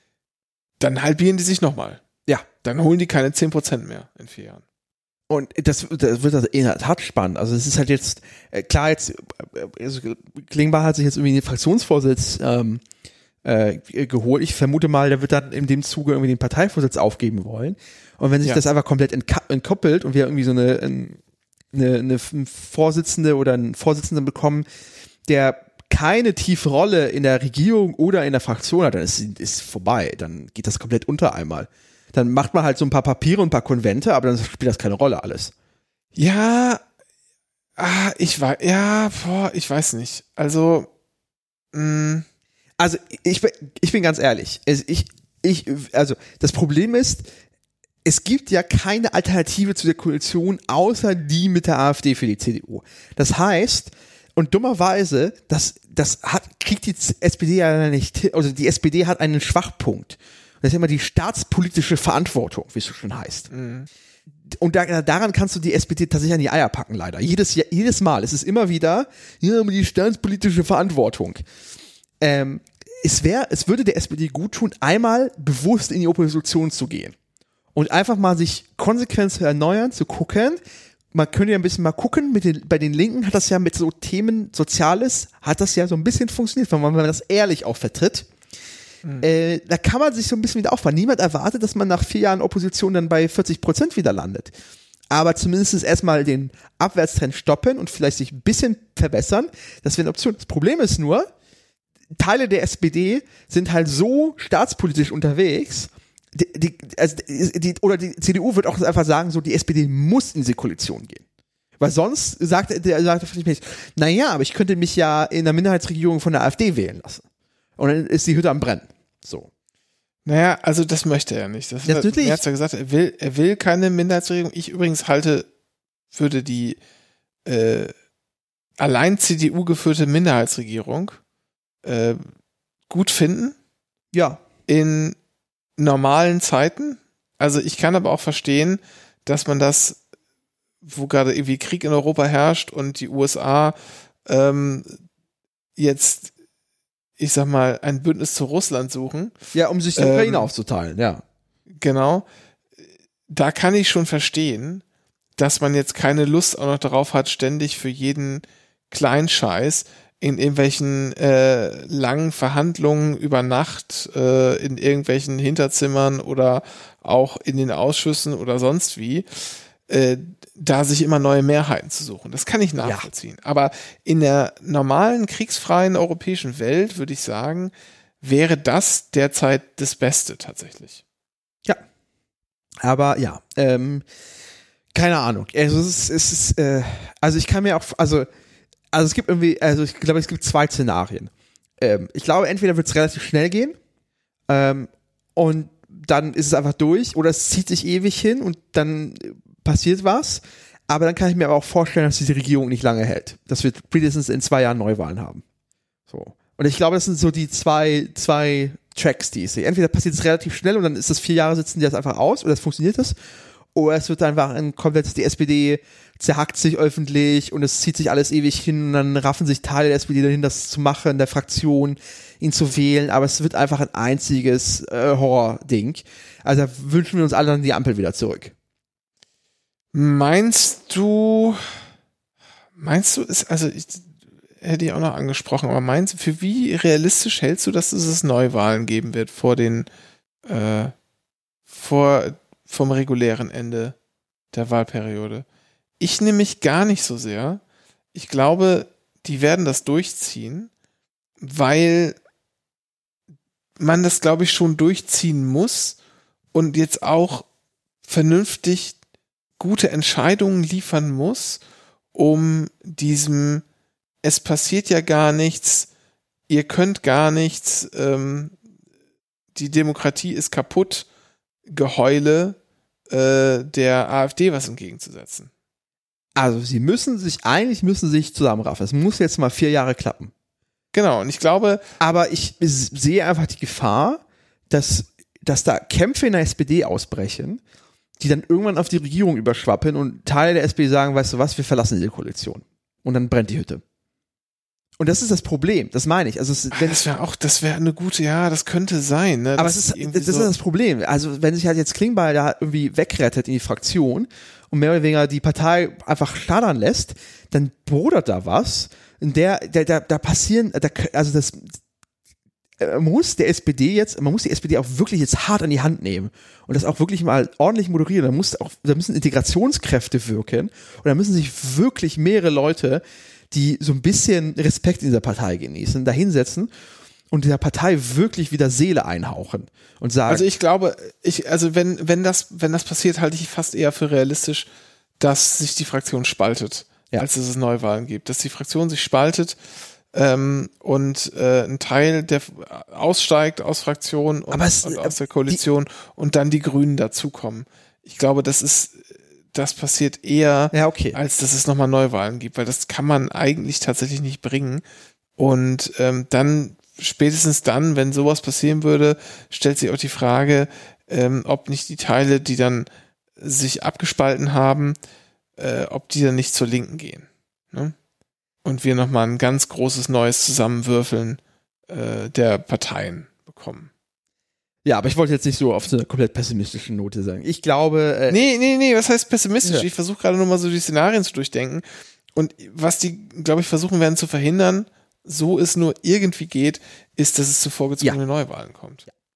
[SPEAKER 4] dann halbieren die sich nochmal.
[SPEAKER 5] Ja.
[SPEAKER 4] Dann holen die keine zehn Prozent mehr in vier Jahren.
[SPEAKER 5] Und das, das wird das in der Tat spannend. Also es ist halt jetzt, äh, klar jetzt, also Klingbeil hat sich jetzt irgendwie den Fraktionsvorsitz ähm, äh, geholt. Ich vermute mal, der wird dann in dem Zuge irgendwie den Parteivorsitz aufgeben wollen. Und wenn sich ja. das einfach komplett entk- entkoppelt und wir irgendwie so eine, eine, eine Vorsitzende oder einen Vorsitzenden bekommen, der keine tiefe Rolle in der Regierung oder in der Fraktion hat, dann ist ist vorbei. Dann geht das komplett unter einmal. Dann macht man halt so ein paar Papiere und ein paar Konvente, aber dann spielt das keine Rolle alles.
[SPEAKER 4] Ja, ah, ich weiß, ja, boah, ich weiß nicht. Also, mh.
[SPEAKER 5] also ich bin, ich bin ganz ehrlich. Ich, ich, also das Problem ist, es gibt ja keine Alternative zu der Koalition außer die mit der AfD für die C D U. Das heißt, und dummerweise, das, das hat, kriegt die S P D ja nicht, also die S P D hat einen Schwachpunkt. Das ist immer die staatspolitische Verantwortung, wie es so schön heißt. Mhm. Und da, daran kannst du die S P D tatsächlich an die Eier packen, leider. Jedes, jedes Mal. Es ist immer wieder, ja, die staatspolitische Verantwortung. Ähm, es wäre, es würde der S P D gut tun, einmal bewusst in die Opposition zu gehen. Und einfach mal sich konsequent zu erneuern, zu gucken. Man könnte ja ein bisschen mal gucken, mit den, bei den Linken hat das ja mit so Themen Soziales, hat das ja so ein bisschen funktioniert, wenn man, wenn man das ehrlich auch vertritt. Mhm. Äh, da kann man sich so ein bisschen wieder aufbauen. Niemand erwartet, dass man nach vier Jahren Opposition dann bei vierzig Prozent wieder landet. Aber zumindest erstmal den Abwärtstrend stoppen und vielleicht sich ein bisschen verbessern. Das wäre eine Option. Das Problem ist nur, Teile der S P D sind halt so staatspolitisch unterwegs, die, die, also die, oder die C D U wird auch einfach sagen, so die S P D muss in diese Koalition gehen. Weil sonst sagt der sagt Friedrich Merz, naja, aber ich könnte mich ja in der Minderheitsregierung von der AfD wählen lassen. Und dann ist die Hütte am Brennen. So.
[SPEAKER 4] Naja, also das möchte er nicht. Das
[SPEAKER 5] Natürlich.
[SPEAKER 4] Er hat ja gesagt, er will, er will keine Minderheitsregierung. Ich übrigens halte würde die äh, allein C D U geführte Minderheitsregierung äh, gut finden.
[SPEAKER 5] Ja.
[SPEAKER 4] In normalen Zeiten. Also ich kann aber auch verstehen, dass man das, wo gerade irgendwie Krieg in Europa herrscht und die U S A ähm, jetzt, ich sag mal, ein Bündnis zu Russland suchen.
[SPEAKER 5] Ja, um sich die Ukraine ähm, aufzuteilen, ja.
[SPEAKER 4] Genau. Da kann ich schon verstehen, dass man jetzt keine Lust auch noch darauf hat, ständig für jeden Kleinscheiß in irgendwelchen äh, langen Verhandlungen über Nacht äh, in irgendwelchen Hinterzimmern oder auch in den Ausschüssen oder sonst wie, äh, da sich immer neue Mehrheiten zu suchen. Das kann ich nachvollziehen. Ja. Aber in der normalen kriegsfreien europäischen Welt, würde ich sagen, wäre das derzeit das Beste tatsächlich.
[SPEAKER 5] Ja. Aber ja, ähm, keine Ahnung. Also es ist, es ist äh, also ich kann mir auch, also Also es gibt irgendwie, also ich glaube, es gibt zwei Szenarien. Ähm, ich glaube, entweder wird es relativ schnell gehen ähm, und dann ist es einfach durch oder es zieht sich ewig hin und dann passiert was. Aber dann kann ich mir aber auch vorstellen, dass diese Regierung nicht lange hält. Dass wir spätestens in zwei Jahren Neuwahlen haben. So. Und ich glaube, das sind so die zwei, zwei Tracks, die ich sehe. Entweder passiert es relativ schnell und dann ist das vier Jahre, sitzen die das einfach aus oder es funktioniert das. Oder es wird einfach ein komplettes, die S P D zerhackt sich öffentlich und es zieht sich alles ewig hin und dann raffen sich Teile der S P D dahin, das zu machen, der Fraktion, ihn zu wählen, aber es wird einfach ein einziges äh, Horror-Ding. Also da wünschen wir uns alle dann die Ampel wieder zurück.
[SPEAKER 4] Meinst du, meinst du, ist, also ich hätte ich auch noch angesprochen, aber meinst du, für wie realistisch hältst du, dass es Neuwahlen geben wird vor den, äh, vor vom regulären Ende der Wahlperiode? Ich nehme mich gar nicht so sehr. Ich glaube, die werden das durchziehen, weil man das, glaube ich, schon durchziehen muss und jetzt auch vernünftig gute Entscheidungen liefern muss, um diesem es passiert ja gar nichts, ihr könnt gar nichts, ähm, die Demokratie ist kaputt, Geheule äh, der AfD was entgegenzusetzen.
[SPEAKER 5] Also sie müssen sich, eigentlich müssen sie sich zusammenraffen. Es muss jetzt mal vier Jahre klappen.
[SPEAKER 4] Genau, und ich glaube...
[SPEAKER 5] Aber ich sehe einfach die Gefahr, dass, dass da Kämpfe in der S P D ausbrechen, die dann irgendwann auf die Regierung überschwappen und Teile der S P D sagen, weißt du was, wir verlassen diese Koalition. Und dann brennt die Hütte. Und das ist das Problem, das meine ich. Also es, wenn
[SPEAKER 4] das wäre auch, das wäre eine gute, ja, das könnte sein. Ne?
[SPEAKER 5] Aber es ist, das ist so das Problem. Also wenn sich halt jetzt Klingbeil da irgendwie wegrettet in die Fraktion und mehr oder weniger die Partei einfach starren lässt, dann brodert da was. In der, der, da, da passieren, da, also das man muss der S P D jetzt, man muss die S P D auch wirklich jetzt hart an die Hand nehmen und das auch wirklich mal ordentlich moderieren. Da muss auch, da müssen Integrationskräfte wirken und da müssen sich wirklich mehrere Leute, die so ein bisschen Respekt in dieser Partei genießen, da hinsetzen und dieser Partei wirklich wieder Seele einhauchen und sagen.
[SPEAKER 4] Also ich glaube, ich, also wenn, wenn das, wenn das passiert, halte ich fast eher für realistisch, dass sich die Fraktion spaltet, ja. als dass es Neuwahlen gibt. Dass die Fraktion sich spaltet ähm, und äh, ein Teil der aussteigt aus Fraktion und,
[SPEAKER 5] Aber es,
[SPEAKER 4] und aus der Koalition und dann die Grünen dazukommen. Ich glaube, das ist das passiert eher,
[SPEAKER 5] ja, okay.
[SPEAKER 4] als dass es nochmal Neuwahlen gibt, weil das kann man eigentlich tatsächlich nicht bringen. Und ähm, dann, spätestens dann, wenn sowas passieren würde, stellt sich auch die Frage, ähm, ob nicht die Teile, die dann sich abgespalten haben, äh, ob die dann nicht zur Linken gehen. Ne? Und wir nochmal ein ganz großes neues Zusammenwürfeln äh, der Parteien bekommen.
[SPEAKER 5] Ja, aber ich wollte jetzt nicht so auf so eine komplett pessimistische Note sagen. Ich glaube... Äh
[SPEAKER 4] nee, nee, nee, was heißt pessimistisch?
[SPEAKER 5] Ja.
[SPEAKER 4] Ich versuche gerade nur mal so die Szenarien zu durchdenken. Und was die, glaube ich, versuchen werden zu verhindern, so es nur irgendwie geht, ist, dass es zu vorgezogenen ja. Neuwahlen kommt. Ja.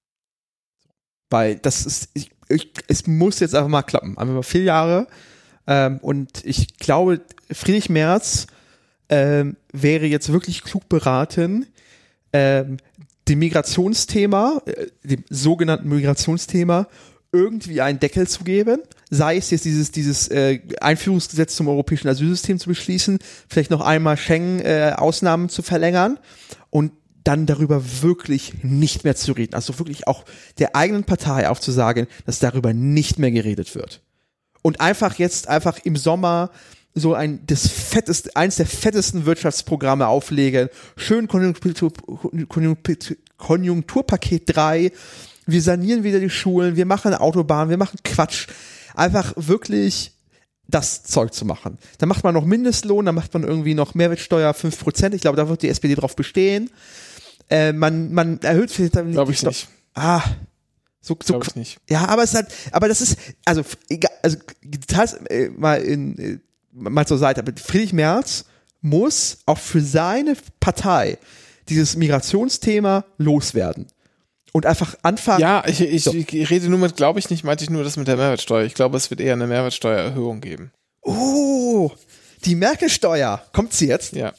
[SPEAKER 5] Weil das ist... Ich, ich, es muss jetzt einfach mal klappen. Einfach mal vier Jahre. Ähm, und ich glaube, Friedrich Merz ähm, wäre jetzt wirklich klug beraten, ähm, dem Migrationsthema, dem sogenannten Migrationsthema, irgendwie einen Deckel zu geben, sei es jetzt dieses, dieses äh, Einführungsgesetz zum europäischen Asylsystem zu beschließen, vielleicht noch einmal Schengen-Ausnahmen äh, zu verlängern und dann darüber wirklich nicht mehr zu reden. Also wirklich auch der eigenen Partei aufzusagen, dass darüber nicht mehr geredet wird. und einfach jetzt einfach im Sommer so ein das fetteste, eins der fettesten Wirtschaftsprogramme auflegen. Schön Konjunktur, Konjunktur, Konjunkturpaket drei. Wir sanieren wieder die Schulen, wir machen Autobahnen, wir machen Quatsch. Einfach wirklich das Zeug zu machen. Dann macht man noch Mindestlohn, dann macht man irgendwie noch Mehrwertsteuer fünf Prozent. Ich glaube, da wird die S P D drauf bestehen. Äh, man, man erhöht vielleicht dann
[SPEAKER 4] Glaube ich nicht.
[SPEAKER 5] Ah, so, so
[SPEAKER 4] Glaube ich nicht.
[SPEAKER 5] Ja, aber es hat, aber das ist, also, egal, also, das, äh, mal in, äh, mal zur Seite, aber Friedrich Merz muss auch für seine Partei dieses Migrationsthema loswerden. Und einfach anfangen.
[SPEAKER 4] Ja, ich, ich,
[SPEAKER 5] so.
[SPEAKER 4] ich rede nur mit, glaube ich nicht, meinte ich nur das mit der Mehrwertsteuer. Ich glaube, es wird eher eine Mehrwertsteuererhöhung geben.
[SPEAKER 5] Oh, die Merkel-Steuer. Kommt sie jetzt?
[SPEAKER 4] Ja.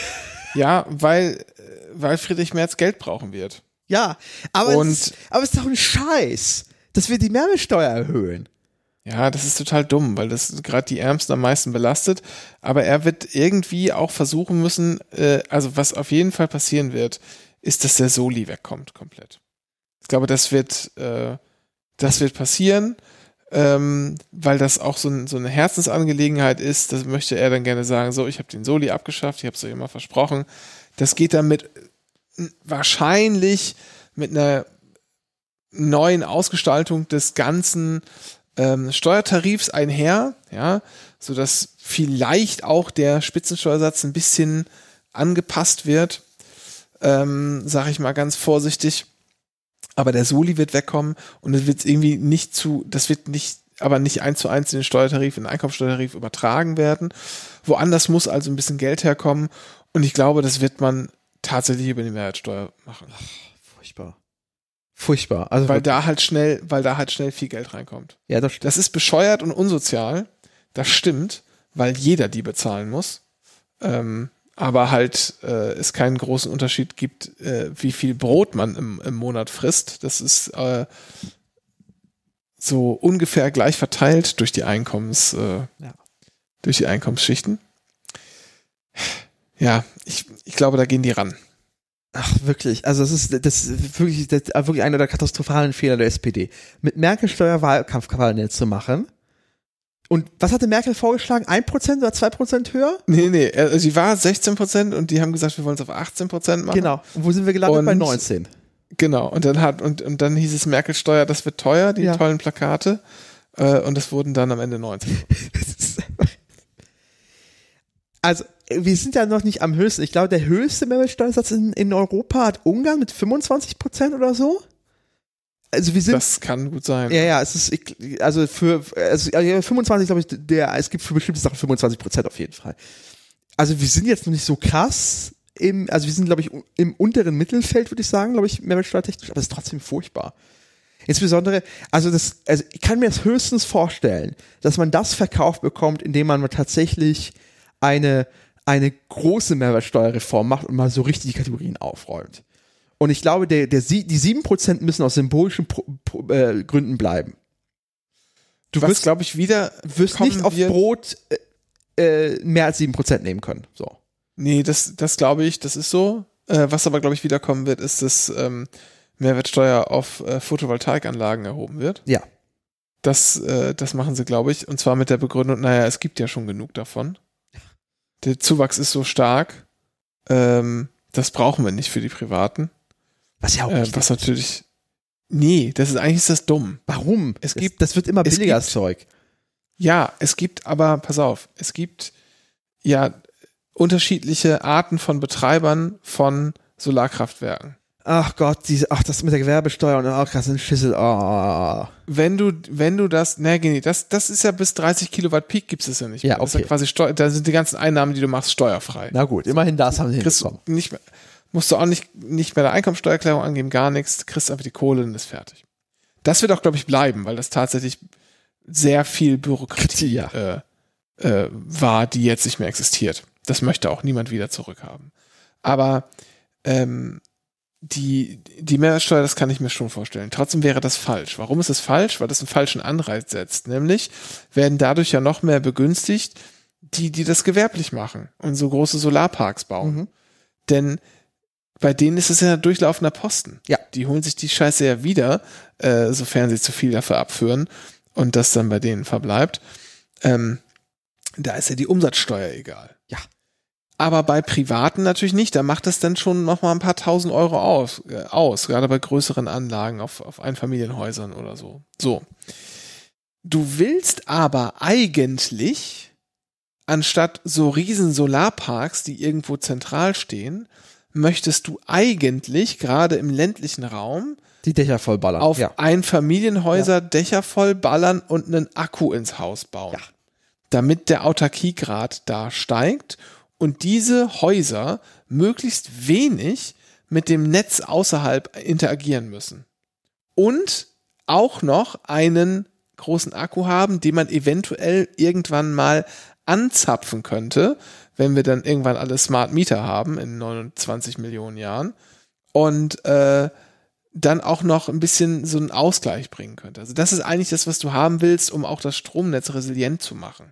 [SPEAKER 4] Ja, weil, weil Friedrich Merz Geld brauchen wird.
[SPEAKER 5] Ja, aber,
[SPEAKER 4] Und-
[SPEAKER 5] es ist, aber es ist doch ein Scheiß, dass wir die Mehrwertsteuer erhöhen.
[SPEAKER 4] Ja, das ist total dumm, weil das gerade die Ärmsten am meisten belastet. Aber er wird irgendwie auch versuchen müssen, äh, also was auf jeden Fall passieren wird, ist, dass der Soli wegkommt komplett. Ich glaube, das wird, äh, das wird passieren, ähm, weil das auch so, ein, so eine Herzensangelegenheit ist. Das möchte er dann gerne sagen, so, ich habe den Soli abgeschafft, ich habe es euch immer versprochen. Das geht dann mit äh, wahrscheinlich mit einer neuen Ausgestaltung des ganzen ähm, Steuertarifs einher, ja, sodass vielleicht auch der Spitzensteuersatz ein bisschen angepasst wird, ähm, sage ich mal ganz vorsichtig. Aber der Soli wird wegkommen und es wird irgendwie nicht zu, das wird nicht, aber nicht eins zu eins in den Steuertarif, in den Einkommensteuertarif übertragen werden. Woanders muss also ein bisschen Geld herkommen und ich glaube, das wird man tatsächlich über die Mehrwertsteuer machen.
[SPEAKER 5] Furchtbar. Furchtbar. Also,
[SPEAKER 4] Weil da halt schnell, weil da halt schnell viel Geld reinkommt.
[SPEAKER 5] ja, das stimmt.
[SPEAKER 4] Das ist bescheuert und unsozial. Das stimmt, weil jeder die bezahlen muss. Ähm, aber halt äh, es keinen großen Unterschied gibt, äh, wie viel Brot man im, im Monat frisst. Das ist äh, so ungefähr gleich verteilt durch die Einkommens, äh,
[SPEAKER 5] Ja.
[SPEAKER 4] durch die Einkommensschichten. Ja, ich, ich glaube, da gehen die ran.
[SPEAKER 5] Ach, wirklich. Also, das ist, das ist wirklich, das ist wirklich einer der katastrophalen Fehler der S P D. Mit Merkel-Steuer Wahlkampfkampagne zu machen. Und was hatte Merkel vorgeschlagen? ein Prozent oder zwei Prozent höher?
[SPEAKER 4] Nee, nee, äh, sie war sechzehn Prozent und die haben gesagt, wir wollen es auf achtzehn Prozent machen.
[SPEAKER 5] Genau. Und wo sind wir gelandet?
[SPEAKER 4] Und-
[SPEAKER 5] Bei neunzehn.
[SPEAKER 4] Genau, und dann hat und, und dann hieß es Merkel-Steuer, das wird teuer, die
[SPEAKER 5] Ja.
[SPEAKER 4] tollen Plakate. Äh, und es wurden dann am Ende neunzehn.
[SPEAKER 5] Also, wir sind ja noch nicht am höchsten. Ich glaube, der höchste Mehrwertsteuersatz in, in Europa hat Ungarn mit fünfundzwanzig Prozent oder so. Also, wir sind.
[SPEAKER 4] Das kann gut sein.
[SPEAKER 5] Ja, ja, es ist, ich- also für, also ja, fünfundzwanzig, glaube ich, der, es gibt für bestimmte Sachen fünfundzwanzig Prozent auf jeden Fall. Also wir sind jetzt noch nicht so krass im, also wir sind, glaube ich, im unteren Mittelfeld, würde ich sagen, glaube ich, mehrwertsteuertechnisch, aber es ist trotzdem furchtbar. Insbesondere, also das, also ich kann mir das höchstens vorstellen, dass man das verkauft bekommt, indem man tatsächlich eine, eine große Mehrwertsteuerreform macht und mal so richtig die Kategorien aufräumt. Und ich glaube, der, der, Sie- die sieben Prozent müssen aus symbolischen Pro, Pro, äh, Gründen bleiben. Du
[SPEAKER 4] Was,
[SPEAKER 5] wirst,
[SPEAKER 4] glaube ich, wieder
[SPEAKER 5] wirst nicht
[SPEAKER 4] kommen
[SPEAKER 5] auf
[SPEAKER 4] wird-
[SPEAKER 5] Brot äh, äh, mehr als sieben Prozent nehmen können. So.
[SPEAKER 4] Nee, das, das glaube ich, das ist so. Äh, was aber, glaube ich, wiederkommen wird, ist, dass ähm, Mehrwertsteuer auf äh, Photovoltaikanlagen erhoben wird.
[SPEAKER 5] Ja.
[SPEAKER 4] Das, äh, das machen sie, glaube ich. Und zwar mit der Begründung, naja, es gibt ja schon genug davon. Der Zuwachs ist so stark, ähm, das brauchen wir nicht für die Privaten.
[SPEAKER 5] Was ja auch
[SPEAKER 4] Äh,
[SPEAKER 5] nicht.
[SPEAKER 4] was natürlich, nee, das ist eigentlich ist das dumm.
[SPEAKER 5] Warum?
[SPEAKER 4] Es
[SPEAKER 5] Das-
[SPEAKER 4] gibt-
[SPEAKER 5] das wird immer
[SPEAKER 4] es
[SPEAKER 5] billiger,
[SPEAKER 4] gibt-
[SPEAKER 5] das Zeug.
[SPEAKER 4] Ja, es gibt aber, pass auf, es gibt ja unterschiedliche Arten von Betreibern von Solarkraftwerken.
[SPEAKER 5] Ach Gott, diese, ach, das mit der Gewerbesteuer und ach, das sind Schüssel. Oh.
[SPEAKER 4] Wenn du, wenn du das, nee, nee, das, das ist ja bis dreißig Kilowatt Peak gibt es ja nicht.
[SPEAKER 5] Ja,
[SPEAKER 4] mehr. Das ist
[SPEAKER 5] okay.
[SPEAKER 4] ja quasi Steu- da sind die ganzen Einnahmen, die du machst, steuerfrei.
[SPEAKER 5] Na gut, immerhin das haben sie
[SPEAKER 4] Kriegst du
[SPEAKER 5] hinbekommen.
[SPEAKER 4] nicht mehr, musst du auch nicht, nicht mehr der Einkommensteuererklärung angeben, gar nichts, kriegst einfach die Kohle und ist fertig. Das wird auch, glaube ich, bleiben, weil das tatsächlich sehr viel Bürokratie
[SPEAKER 5] Ja.
[SPEAKER 4] äh, äh, war, die jetzt nicht mehr existiert. Das möchte auch niemand wieder zurückhaben. Aber ähm, die, die Mehrwertsteuer, das kann ich mir schon vorstellen. Trotzdem wäre das falsch. Warum ist das falsch? Weil das einen falschen Anreiz setzt. Nämlich werden dadurch ja noch mehr begünstigt, die, die das gewerblich machen und so große Solarparks bauen.
[SPEAKER 5] Mhm.
[SPEAKER 4] Denn bei denen ist es ja durchlaufender Posten.
[SPEAKER 5] Ja.
[SPEAKER 4] Die holen sich die Scheiße ja wieder, äh, sofern sie zu viel dafür abführen. und das dann bei denen verbleibt, ähm, da ist ja die Umsatzsteuer egal.
[SPEAKER 5] Ja.
[SPEAKER 4] Aber bei Privaten natürlich nicht. Da macht das dann schon noch mal ein paar tausend Euro aus, äh, aus gerade bei größeren Anlagen auf, auf Einfamilienhäusern oder so. So. Du willst aber eigentlich, anstatt so riesen Solarparks, die irgendwo zentral stehen, möchtest du eigentlich gerade im ländlichen Raum
[SPEAKER 5] die Dächer vollballern.
[SPEAKER 4] auf
[SPEAKER 5] ja.
[SPEAKER 4] Einfamilienhäuser
[SPEAKER 5] Ja.
[SPEAKER 4] Dächer vollballern und einen Akku ins Haus bauen.
[SPEAKER 5] Ja.
[SPEAKER 4] Damit der Autarkiegrad da steigt und diese Häuser möglichst wenig mit dem Netz außerhalb interagieren müssen. Und auch noch einen großen Akku haben, den man eventuell irgendwann mal anzapfen könnte, wenn wir dann irgendwann alle Smart Meter haben in neunundzwanzig Millionen Jahren und äh, dann auch noch ein bisschen so einen Ausgleich bringen könnte. Also das ist eigentlich das, was du haben willst, um auch das Stromnetz resilient zu machen.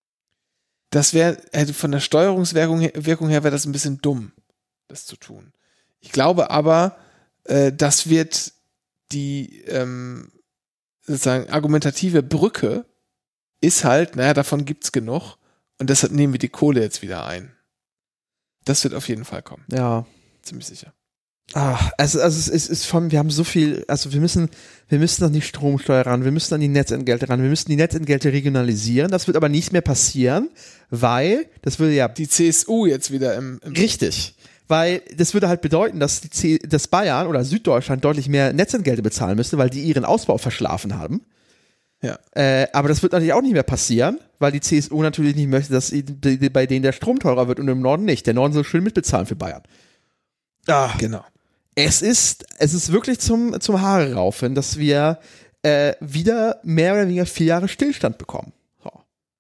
[SPEAKER 4] Das wäre, von der Steuerungswirkung her, Wirkung her wäre das ein bisschen dumm, das zu tun. Ich glaube aber, äh, das wird die ähm, sozusagen argumentative Brücke ist halt, naja, davon gibt's genug und deshalb nehmen wir die Kohle jetzt wieder ein. Das wird auf jeden Fall kommen.
[SPEAKER 5] Ja.
[SPEAKER 4] Ziemlich sicher.
[SPEAKER 5] Ah, also, also es ist, ist von, wir haben so viel, also wir müssen, wir müssen an die Stromsteuer ran, wir müssen an die Netzentgelte ran, wir müssen die Netzentgelte regionalisieren. Das wird aber nicht mehr passieren, weil das würde ja
[SPEAKER 4] die C S U jetzt wieder im, im
[SPEAKER 5] richtig, weil das würde halt bedeuten, dass die C, dass Bayern oder Süddeutschland deutlich mehr Netzentgelte bezahlen müsste, weil die ihren Ausbau verschlafen haben.
[SPEAKER 4] Ja.
[SPEAKER 5] Äh, aber das wird natürlich auch nicht mehr passieren, weil die C S U natürlich nicht möchte, dass die, die, bei denen der Strom teurer wird und im Norden nicht. Der Norden soll schön mitbezahlen für Bayern.
[SPEAKER 4] Ah, genau.
[SPEAKER 5] Es ist, es ist wirklich zum, zum Haare raufen, dass wir äh, wieder mehr oder weniger vier Jahre Stillstand bekommen. So.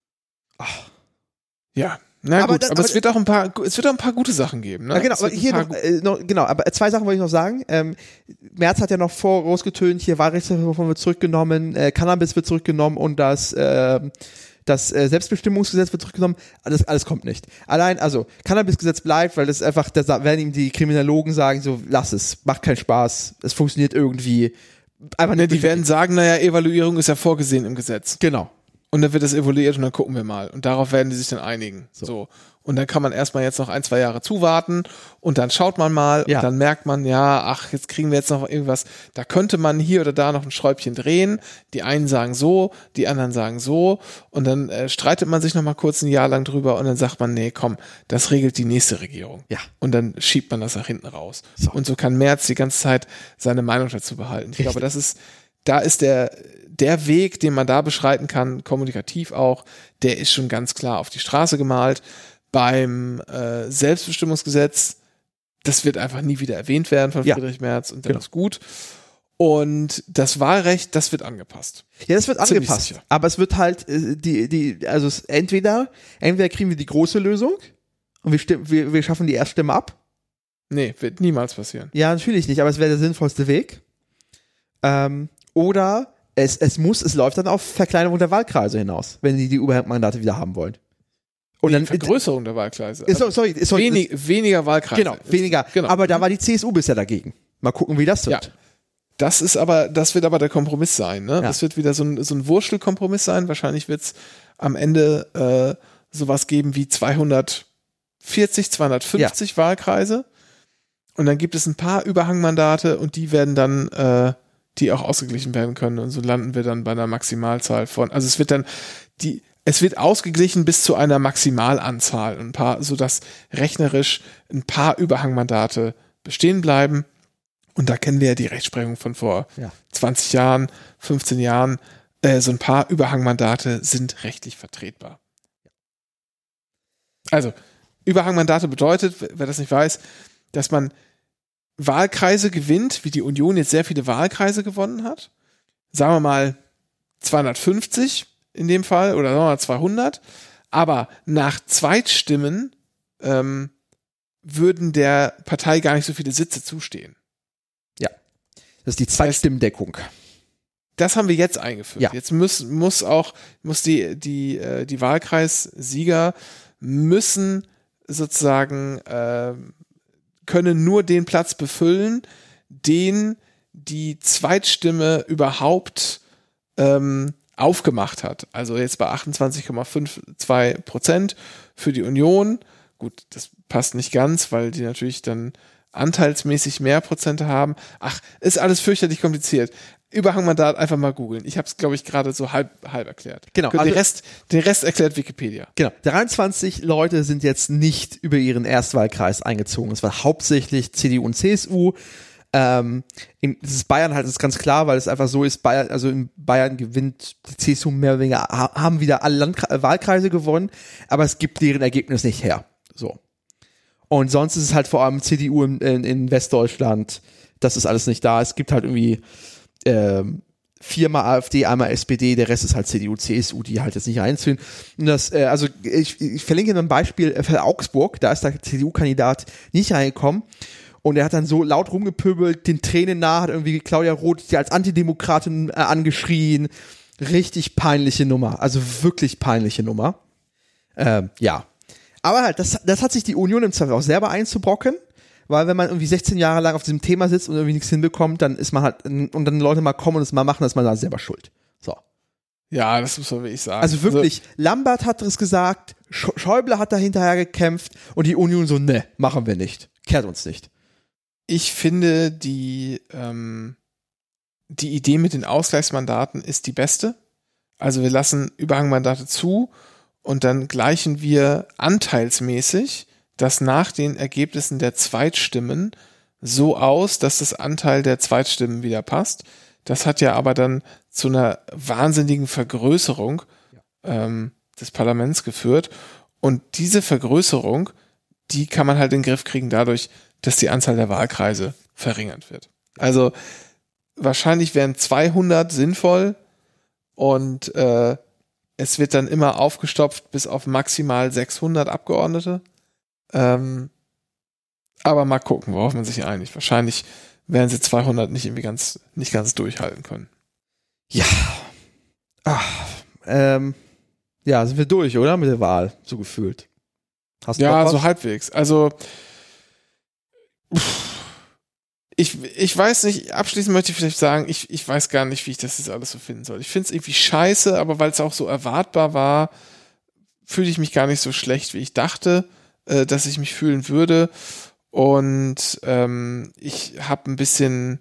[SPEAKER 4] Ja, na
[SPEAKER 5] Aber
[SPEAKER 4] gut,
[SPEAKER 5] das-
[SPEAKER 4] aber,
[SPEAKER 5] aber-
[SPEAKER 4] es wird auch ein paar, es wird auch ein paar gute Sachen geben. Ne?
[SPEAKER 5] Ja, genau,
[SPEAKER 4] Es
[SPEAKER 5] aber
[SPEAKER 4] wird ein
[SPEAKER 5] hier
[SPEAKER 4] paar
[SPEAKER 5] noch,
[SPEAKER 4] gu-
[SPEAKER 5] äh, noch, genau, aber zwei Sachen wollte ich noch sagen. Ähm, Merz hat ja noch vor rausgetönt, hier Wahlrechtsreform wird zurückgenommen, äh, Cannabis wird zurückgenommen und das, äh, das äh, Selbstbestimmungsgesetz wird zurückgenommen. Alles, alles kommt nicht. Allein, also, Cannabisgesetz bleibt, weil das einfach, da sa- werden ihm die Kriminologen sagen, so, lass es, macht keinen Spaß, es funktioniert irgendwie. Einfach
[SPEAKER 4] Ne,
[SPEAKER 5] nicht.
[SPEAKER 4] die werden sagen, naja, Evaluierung ist ja vorgesehen im Gesetz.
[SPEAKER 5] Genau.
[SPEAKER 4] Und dann wird das evaluiert und dann gucken wir mal. Und darauf werden die sich dann einigen. So.
[SPEAKER 5] So.
[SPEAKER 4] Und dann kann man erstmal jetzt noch ein, zwei Jahre zuwarten und dann schaut man mal
[SPEAKER 5] Ja.
[SPEAKER 4] und dann merkt man, ja, ach, jetzt kriegen wir jetzt noch irgendwas. Da könnte man hier oder da noch ein Schräubchen drehen. Die einen sagen so, die anderen sagen so. Und dann äh, streitet man sich noch mal kurz ein Jahr lang drüber und dann sagt man, nee, komm, das regelt die nächste Regierung.
[SPEAKER 5] Ja.
[SPEAKER 4] Und dann schiebt man das nach hinten raus.
[SPEAKER 5] So.
[SPEAKER 4] Und so kann Merz die ganze Zeit seine Meinung dazu behalten. Ich glaube, das ist, da ist der, der Weg, den man da beschreiten kann, kommunikativ auch, der ist schon ganz klar auf die Straße gemalt. Beim äh, Selbstbestimmungsgesetz, das wird einfach nie wieder erwähnt werden von
[SPEAKER 5] Ja.
[SPEAKER 4] Friedrich Merz und der
[SPEAKER 5] Genau.
[SPEAKER 4] ist gut. Und das Wahlrecht, das wird angepasst.
[SPEAKER 5] Ja, das wird
[SPEAKER 4] Ziemlich
[SPEAKER 5] angepasst.
[SPEAKER 4] sicher.
[SPEAKER 5] Aber es wird halt, äh, die, die, also es, entweder, entweder kriegen wir die große Lösung und wir, stimm, wir, wir schaffen die Erststimme ab.
[SPEAKER 4] Nee, wird niemals passieren.
[SPEAKER 5] Ja, natürlich nicht, aber es wäre der sinnvollste Weg. Ähm, oder es, es muss, es läuft dann auf Verkleinerung der Wahlkreise hinaus, wenn die die Überhangmandate wieder haben wollen. Und dann,
[SPEAKER 4] Vergrößerung der Wahlkreise.
[SPEAKER 5] äh, so, sorry, sorry,
[SPEAKER 4] Wenig, weniger Wahlkreise.
[SPEAKER 5] genau, weniger.
[SPEAKER 4] Genau.
[SPEAKER 5] Aber da war die C S U bisher dagegen. Mal gucken, wie das wird.
[SPEAKER 4] Ja. Das ist aber, das wird aber der Kompromiss sein, ne?
[SPEAKER 5] Ja.
[SPEAKER 4] Das wird wieder so ein, so ein Wurschtelkompromiss sein. Wahrscheinlich wird es am Ende äh, sowas geben wie zweihundertvierzig, zweihundertfünfzig Wahlkreise. Und dann gibt es ein paar Überhangmandate und die werden dann, äh, die auch ausgeglichen werden können. Und so landen wir dann bei einer Maximalzahl von, also es wird dann die, es wird ausgeglichen bis zu einer Maximalanzahl. Ein paar, sodass rechnerisch ein paar Überhangmandate bestehen bleiben. Und da kennen wir ja die Rechtsprechung von vor
[SPEAKER 5] Ja.
[SPEAKER 4] zwanzig Jahren, fünfzehn Jahren. Äh, so ein paar Überhangmandate sind rechtlich vertretbar. Also, Überhangmandate bedeutet, wer das nicht weiß, dass man Wahlkreise gewinnt, wie die Union jetzt sehr viele Wahlkreise gewonnen hat. Sagen wir mal zweihundertfünfzig in dem Fall oder sagen wir mal zweihundert. Aber nach Zweitstimmen ähm, würden der Partei gar nicht so viele Sitze zustehen.
[SPEAKER 5] Das ist die Zweitstimmendeckung.
[SPEAKER 4] Das haben wir jetzt eingeführt.
[SPEAKER 5] Ja.
[SPEAKER 4] Jetzt muss, muss auch, muss die, die, äh, die Wahlkreissieger müssen sozusagen, äh, können nur den Platz befüllen, den die Zweitstimme überhaupt ähm, aufgemacht hat. Also jetzt bei achtundzwanzig Komma zweiundfünfzig Prozent für die Union. Gut, das passt nicht ganz, weil die natürlich dann anteilsmäßig mehr Prozente haben. Ach, ist alles fürchterlich kompliziert. Überhangmandat einfach mal googeln. Ich habe es, glaube ich, gerade so halb, halb erklärt.
[SPEAKER 5] Genau.
[SPEAKER 4] Also, den, Rest, den Rest erklärt Wikipedia.
[SPEAKER 5] Genau. dreiundzwanzig Leute sind jetzt nicht über ihren Erstwahlkreis eingezogen. Es war hauptsächlich C D U und C S U. Ähm, in das ist Bayern halt, das ist ganz klar, weil es einfach so ist, Bayern, also in Bayern gewinnt die C S U mehr oder weniger, haben wieder alle Landkre- Wahlkreise gewonnen, aber es gibt deren Ergebnis nicht her. So. Und sonst ist es halt vor allem C D U in, in, in Westdeutschland, das ist alles nicht da. Es gibt halt irgendwie ähm, viermal AfD, einmal S P D, der Rest ist halt C D U, C S U, die halt jetzt nicht einzeln. Und das, äh, also ich, ich verlinke ein Beispiel für Augsburg, da ist der C D U-Kandidat nicht reingekommen. Und er hat dann so laut rumgepöbelt, den Tränen nah, hat irgendwie Claudia Roth die als Antidemokratin äh, angeschrien. Richtig peinliche Nummer. Also wirklich peinliche Nummer. Ähm, ja. Aber halt, das, das hat sich die Union im Zweifel auch selber einzubrocken. Weil wenn man irgendwie sechzehn Jahre lang auf diesem Thema sitzt und irgendwie nichts hinbekommt, dann ist man halt, und dann Leute mal kommen und es mal machen, dann ist man da selber schuld. So.
[SPEAKER 4] Ja, das muss man wirklich sagen.
[SPEAKER 5] Also wirklich, also, Lambert hat es gesagt, Schäuble hat da hinterher gekämpft und die Union so, ne, machen wir nicht. Kehrt uns nicht.
[SPEAKER 4] Ich finde, die, ähm, die Idee mit den Ausgleichsmandaten ist die beste. Also wir lassen Überhangmandate zu und dann gleichen wir anteilsmäßig das nach den Ergebnissen der Zweitstimmen so aus, dass das Anteil der Zweitstimmen wieder passt. Das hat ja aber dann zu einer wahnsinnigen Vergrößerung ähm, des Parlaments geführt. Und diese Vergrößerung, die kann man halt in den Griff kriegen dadurch, dass die Anzahl der Wahlkreise verringert wird. Also wahrscheinlich wären zweihundert sinnvoll und äh, es wird dann immer aufgestopft bis auf maximal sechshundert Abgeordnete. Ähm, aber mal gucken, worauf man sich einigt. Wahrscheinlich werden sie zweihundert nicht irgendwie ganz, nicht ganz durchhalten können.
[SPEAKER 5] Ja. Ach, ähm, ja, sind wir durch, oder? Mit der Wahl, so gefühlt. Hast du
[SPEAKER 4] ja,
[SPEAKER 5] was?
[SPEAKER 4] so halbwegs. Also ich, ich weiß nicht, abschließend möchte ich vielleicht sagen, ich, ich weiß gar nicht, wie ich das jetzt alles so finden soll. Ich finde es irgendwie scheiße, aber weil es auch so erwartbar war, fühle ich mich gar nicht so schlecht, wie ich dachte, äh, dass ich mich fühlen würde. Und ähm, ich habe ein bisschen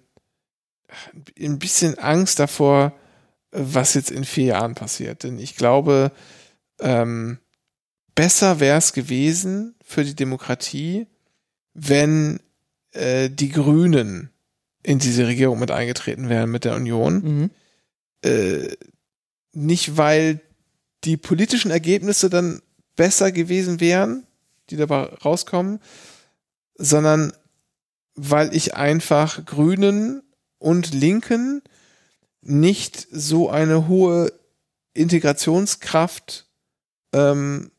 [SPEAKER 4] ein bisschen Angst davor, was jetzt in vier Jahren passiert. Denn ich glaube, ähm, besser wäre es gewesen für die Demokratie, wenn äh, die Grünen in diese Regierung mit eingetreten wären mit der Union.
[SPEAKER 5] Mhm.
[SPEAKER 4] Äh, nicht, weil die politischen Ergebnisse dann besser gewesen wären, die dabei rauskommen, sondern weil ich einfach Grünen und Linken nicht so eine hohe Integrationskraft ähm,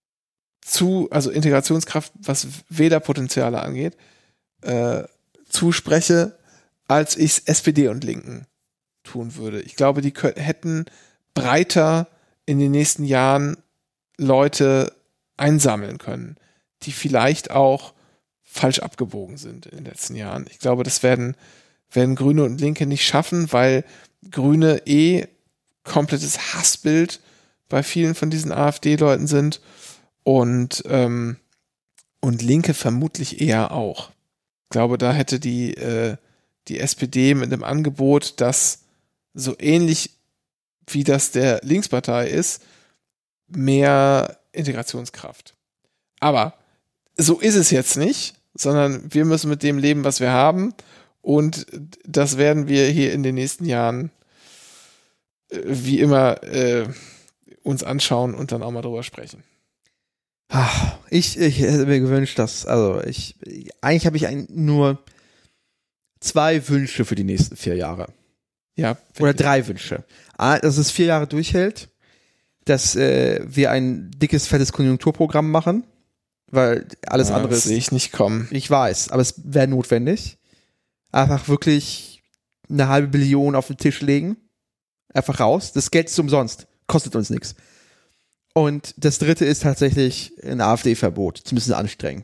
[SPEAKER 4] zu, also Integrationskraft, was Wählerpotenziale angeht, äh, zuspreche, als ich es S P D und Linken tun würde. Ich glaube, die kö- hätten breiter in den nächsten Jahren Leute einsammeln können, die vielleicht auch falsch abgebogen sind in den letzten Jahren. Ich glaube, das werden, werden Grüne und Linke nicht schaffen, weil Grüne eh komplettes Hassbild bei vielen von diesen AfD-Leuten sind und, ähm, und Linke vermutlich eher auch. Ich glaube, da hätte die, äh, die S P D mit einem Angebot, das so ähnlich wie das der Linkspartei ist, mehr Integrationskraft. Aber so ist es jetzt nicht, sondern wir müssen mit dem leben, was wir haben, und das werden wir hier in den nächsten Jahren äh, wie immer äh, uns anschauen und dann auch mal drüber sprechen.
[SPEAKER 5] Ich, ich hätte mir gewünscht, dass, also ich, eigentlich habe ich ein, nur zwei Wünsche für die nächsten vier Jahre.
[SPEAKER 4] Ja.
[SPEAKER 5] Oder drei Wünsche. A, dass es vier Jahre durchhält, dass äh, wir ein dickes, fettes Konjunkturprogramm machen, weil alles
[SPEAKER 4] ja,
[SPEAKER 5] andere
[SPEAKER 4] das sehe ich nicht kommen.
[SPEAKER 5] Ich weiß, aber es wäre notwendig. Einfach wirklich eine halbe Billion auf den Tisch legen. Einfach raus. Das Geld ist umsonst. Kostet uns nichts. Und das dritte ist tatsächlich ein AfD-Verbot. Zumindest anstrengend.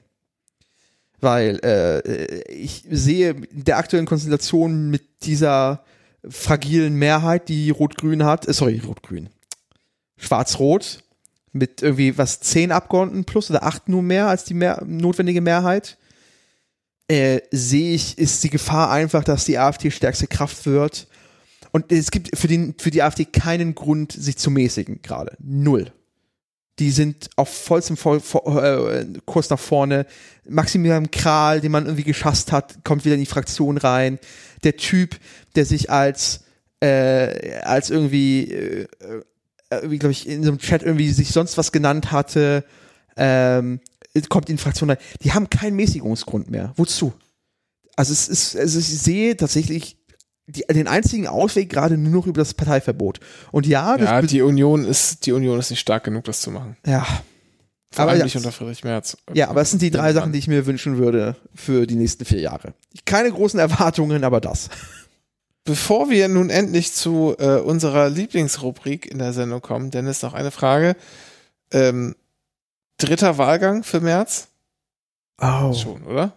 [SPEAKER 5] Weil äh, ich sehe in der aktuellen Konstellation mit dieser fragilen Mehrheit, die Rot-Grün hat, äh, sorry, Rot-Grün, Schwarz-Rot, mit irgendwie was zehn Abgeordneten plus oder acht nur mehr als die mehr, notwendige Mehrheit, äh, sehe ich, ist die Gefahr einfach, dass die AfD stärkste Kraft wird. Und es gibt für, den, für die AfD keinen Grund, sich zu mäßigen gerade. Null. Die sind auf vollstem Voll, äh, Kurs nach vorne. Maximilian Krah, den man irgendwie geschasst hat, kommt wieder in die Fraktion rein. Der Typ, der sich als äh, als irgendwie, äh, irgendwie glaube ich, in so einem Chat irgendwie sich sonst was genannt hatte, ähm, kommt in die Fraktion rein. Die haben keinen Mäßigungsgrund mehr. Wozu? Also es ist, also ich sehe tatsächlich die, den einzigen Ausweg gerade nur noch über das Parteiverbot. Und ja, das
[SPEAKER 4] ja, die Union ist, die Union ist nicht stark genug, das zu machen.
[SPEAKER 5] Ja.
[SPEAKER 4] Vor
[SPEAKER 5] aber
[SPEAKER 4] allem
[SPEAKER 5] ja,
[SPEAKER 4] nicht unter Friedrich Merz.
[SPEAKER 5] Ja, aber das sind die drei Sachen, die ich mir wünschen würde für die nächsten vier Jahre. Keine großen Erwartungen, aber das.
[SPEAKER 4] Bevor wir nun endlich zu äh, unserer Lieblingsrubrik in der Sendung kommen, Dennis, noch eine Frage. Ähm, dritter Wahlgang für Merz?
[SPEAKER 5] Oh.
[SPEAKER 4] Schon, oder?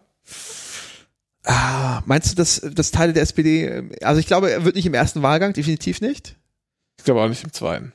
[SPEAKER 5] Ah, meinst du, dass, dass Teile der S P D, also ich glaube, er wird nicht im ersten Wahlgang, definitiv nicht.
[SPEAKER 4] Ich glaube auch nicht im zweiten.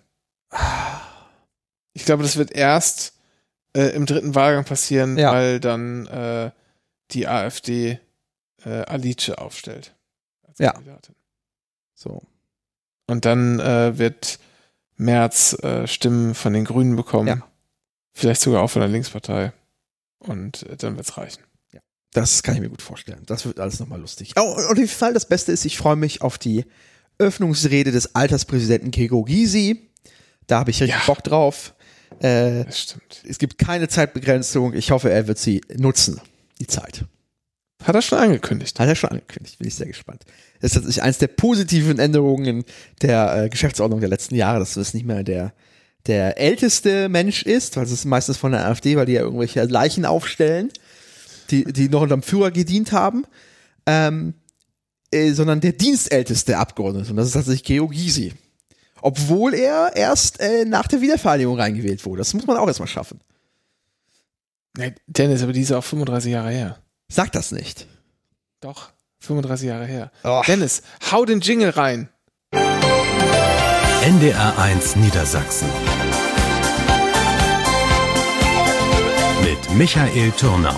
[SPEAKER 4] Ich glaube, das wird erst äh, im dritten Wahlgang passieren, ja. weil dann äh, die AfD äh, Alice aufstellt. Als
[SPEAKER 5] ja.
[SPEAKER 4] Kandidatin.
[SPEAKER 5] So.
[SPEAKER 4] Und dann äh, wird Merz äh, Stimmen von den Grünen bekommen.
[SPEAKER 5] Ja.
[SPEAKER 4] Vielleicht sogar auch von der Linkspartei. Und äh, dann wird's reichen.
[SPEAKER 5] Ja. Das kann ich mir gut vorstellen. Das wird alles nochmal lustig. Oh, und auf jeden Fall das Beste ist, ich freue mich auf die Öffnungsrede des Alterspräsidenten Gregor Gysi. Da habe ich richtig ja. Bock drauf. Äh,
[SPEAKER 4] das stimmt.
[SPEAKER 5] Es gibt keine Zeitbegrenzung. Ich hoffe, er wird sie nutzen, die Zeit.
[SPEAKER 4] Hat er schon angekündigt.
[SPEAKER 5] Hat er schon angekündigt. Bin ich sehr gespannt. Das ist tatsächlich eines der positiven Änderungen der äh, Geschäftsordnung der letzten Jahre, dass es nicht mehr der, der älteste Mensch ist, weil es ist meistens von der AfD, weil die ja irgendwelche Leichen aufstellen, die, die noch unterm Führer gedient haben, ähm, äh, sondern der dienstälteste Abgeordnete. Und das ist tatsächlich Gregor Gysi. Obwohl er erst äh, nach der Wiedervereinigung reingewählt wurde. Das muss man auch erstmal schaffen.
[SPEAKER 4] Nee, Dennis, aber die ist auch fünfunddreißig Jahre her.
[SPEAKER 5] Sag das nicht.
[SPEAKER 4] Doch, fünfunddreißig Jahre her.
[SPEAKER 5] Oh.
[SPEAKER 4] Dennis, hau den Jingle rein.
[SPEAKER 6] N D R eins Niedersachsen. Mit Michael Turnau.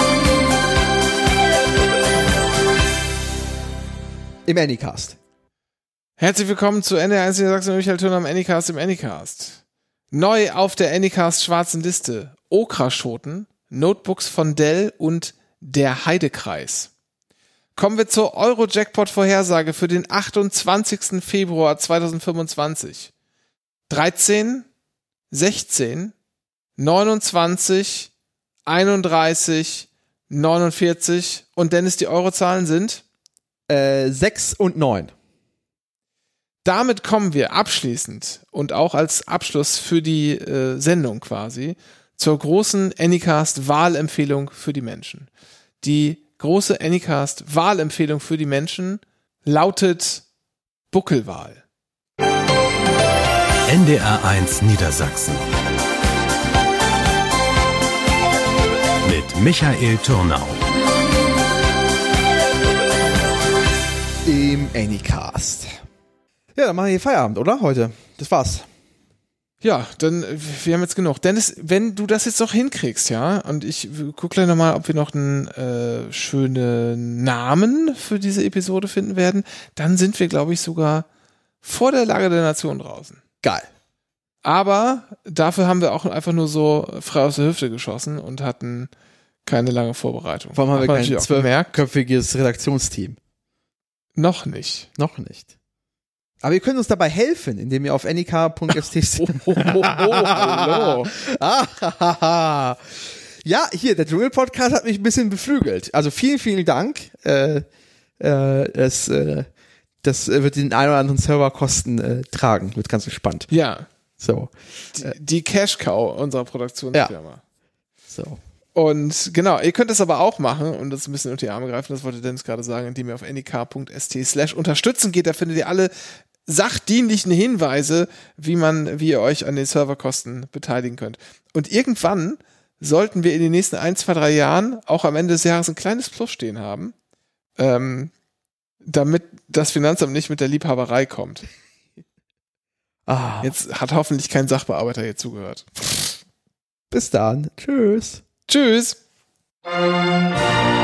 [SPEAKER 5] Im Anycast.
[SPEAKER 4] Herzlich willkommen zu N D R eins Niedersachsen, Michael Turnau am Anycast im Anycast. Neu auf der Anycast schwarzen Liste. Okraschoten, Notebooks von Dell und der Heidekreis. Kommen wir zur Euro-Jackpot-Vorhersage für den achtundzwanzigsten Februar zweitausendfünfundzwanzig. dreizehn, sechzehn, neunundzwanzig, einunddreißig, neunundvierzig und Dennis, die Eurozahlen sind?
[SPEAKER 5] Äh, sechs und neun.
[SPEAKER 4] Damit kommen wir abschließend und auch als Abschluss für die äh, Sendung quasi zur großen Anycast-Wahlempfehlung für die Menschen. Die große Anycast-Wahlempfehlung für die Menschen lautet Buckelwahl.
[SPEAKER 6] N D R eins Niedersachsen. Mit Michael Turnau.
[SPEAKER 5] Im Anycast. Ja, dann machen wir hier Feierabend, oder? Heute. Das war's.
[SPEAKER 4] Ja, dann, wir haben jetzt genug. Dennis, wenn du das jetzt noch hinkriegst, ja, und ich gucke gleich nochmal, ob wir noch einen äh, schönen Namen für diese Episode finden werden, dann sind wir, glaube ich, sogar vor der Lage der Nation draußen.
[SPEAKER 5] Geil.
[SPEAKER 4] Aber dafür haben wir auch einfach nur so frei aus der Hüfte geschossen und hatten keine lange Vorbereitung.
[SPEAKER 5] Warum haben wir kein zwölfköpfiges Redaktionsteam?
[SPEAKER 4] Noch nicht.
[SPEAKER 5] Noch nicht. Aber ihr könnt uns dabei helfen, indem ihr auf n i k punkt s t oh, oh, oh, oh, hallo. Ah, ja, hier, der Dschungel-Podcast hat mich ein bisschen beflügelt. Also vielen, vielen Dank. Äh, äh, das, äh, das wird den ein oder anderen Serverkosten äh, tragen. Wird ganz gespannt.
[SPEAKER 4] Ja.
[SPEAKER 5] So.
[SPEAKER 4] Die, die Cash-Cow unserer Produktionsfirma.
[SPEAKER 5] Ja. So.
[SPEAKER 4] Und genau, ihr könnt es aber auch machen und das ein bisschen unter die Arme greifen, das wollte Dennis gerade sagen, indem ihr auf n i k punkt s t slash unterstützen geht, da findet ihr alle sachdienlichen Hinweise, wie man, wie ihr euch an den Serverkosten beteiligen könnt. Und irgendwann sollten wir in den nächsten ein, zwei, drei Jahren auch am Ende des Jahres ein kleines Plus stehen haben. Ähm, damit das Finanzamt nicht mit der Liebhaberei kommt.
[SPEAKER 5] Ah.
[SPEAKER 4] Jetzt hat hoffentlich kein Sachbearbeiter hier zugehört.
[SPEAKER 5] Bis dann. Tschüss.
[SPEAKER 4] Tschüss.
[SPEAKER 7] Thank you.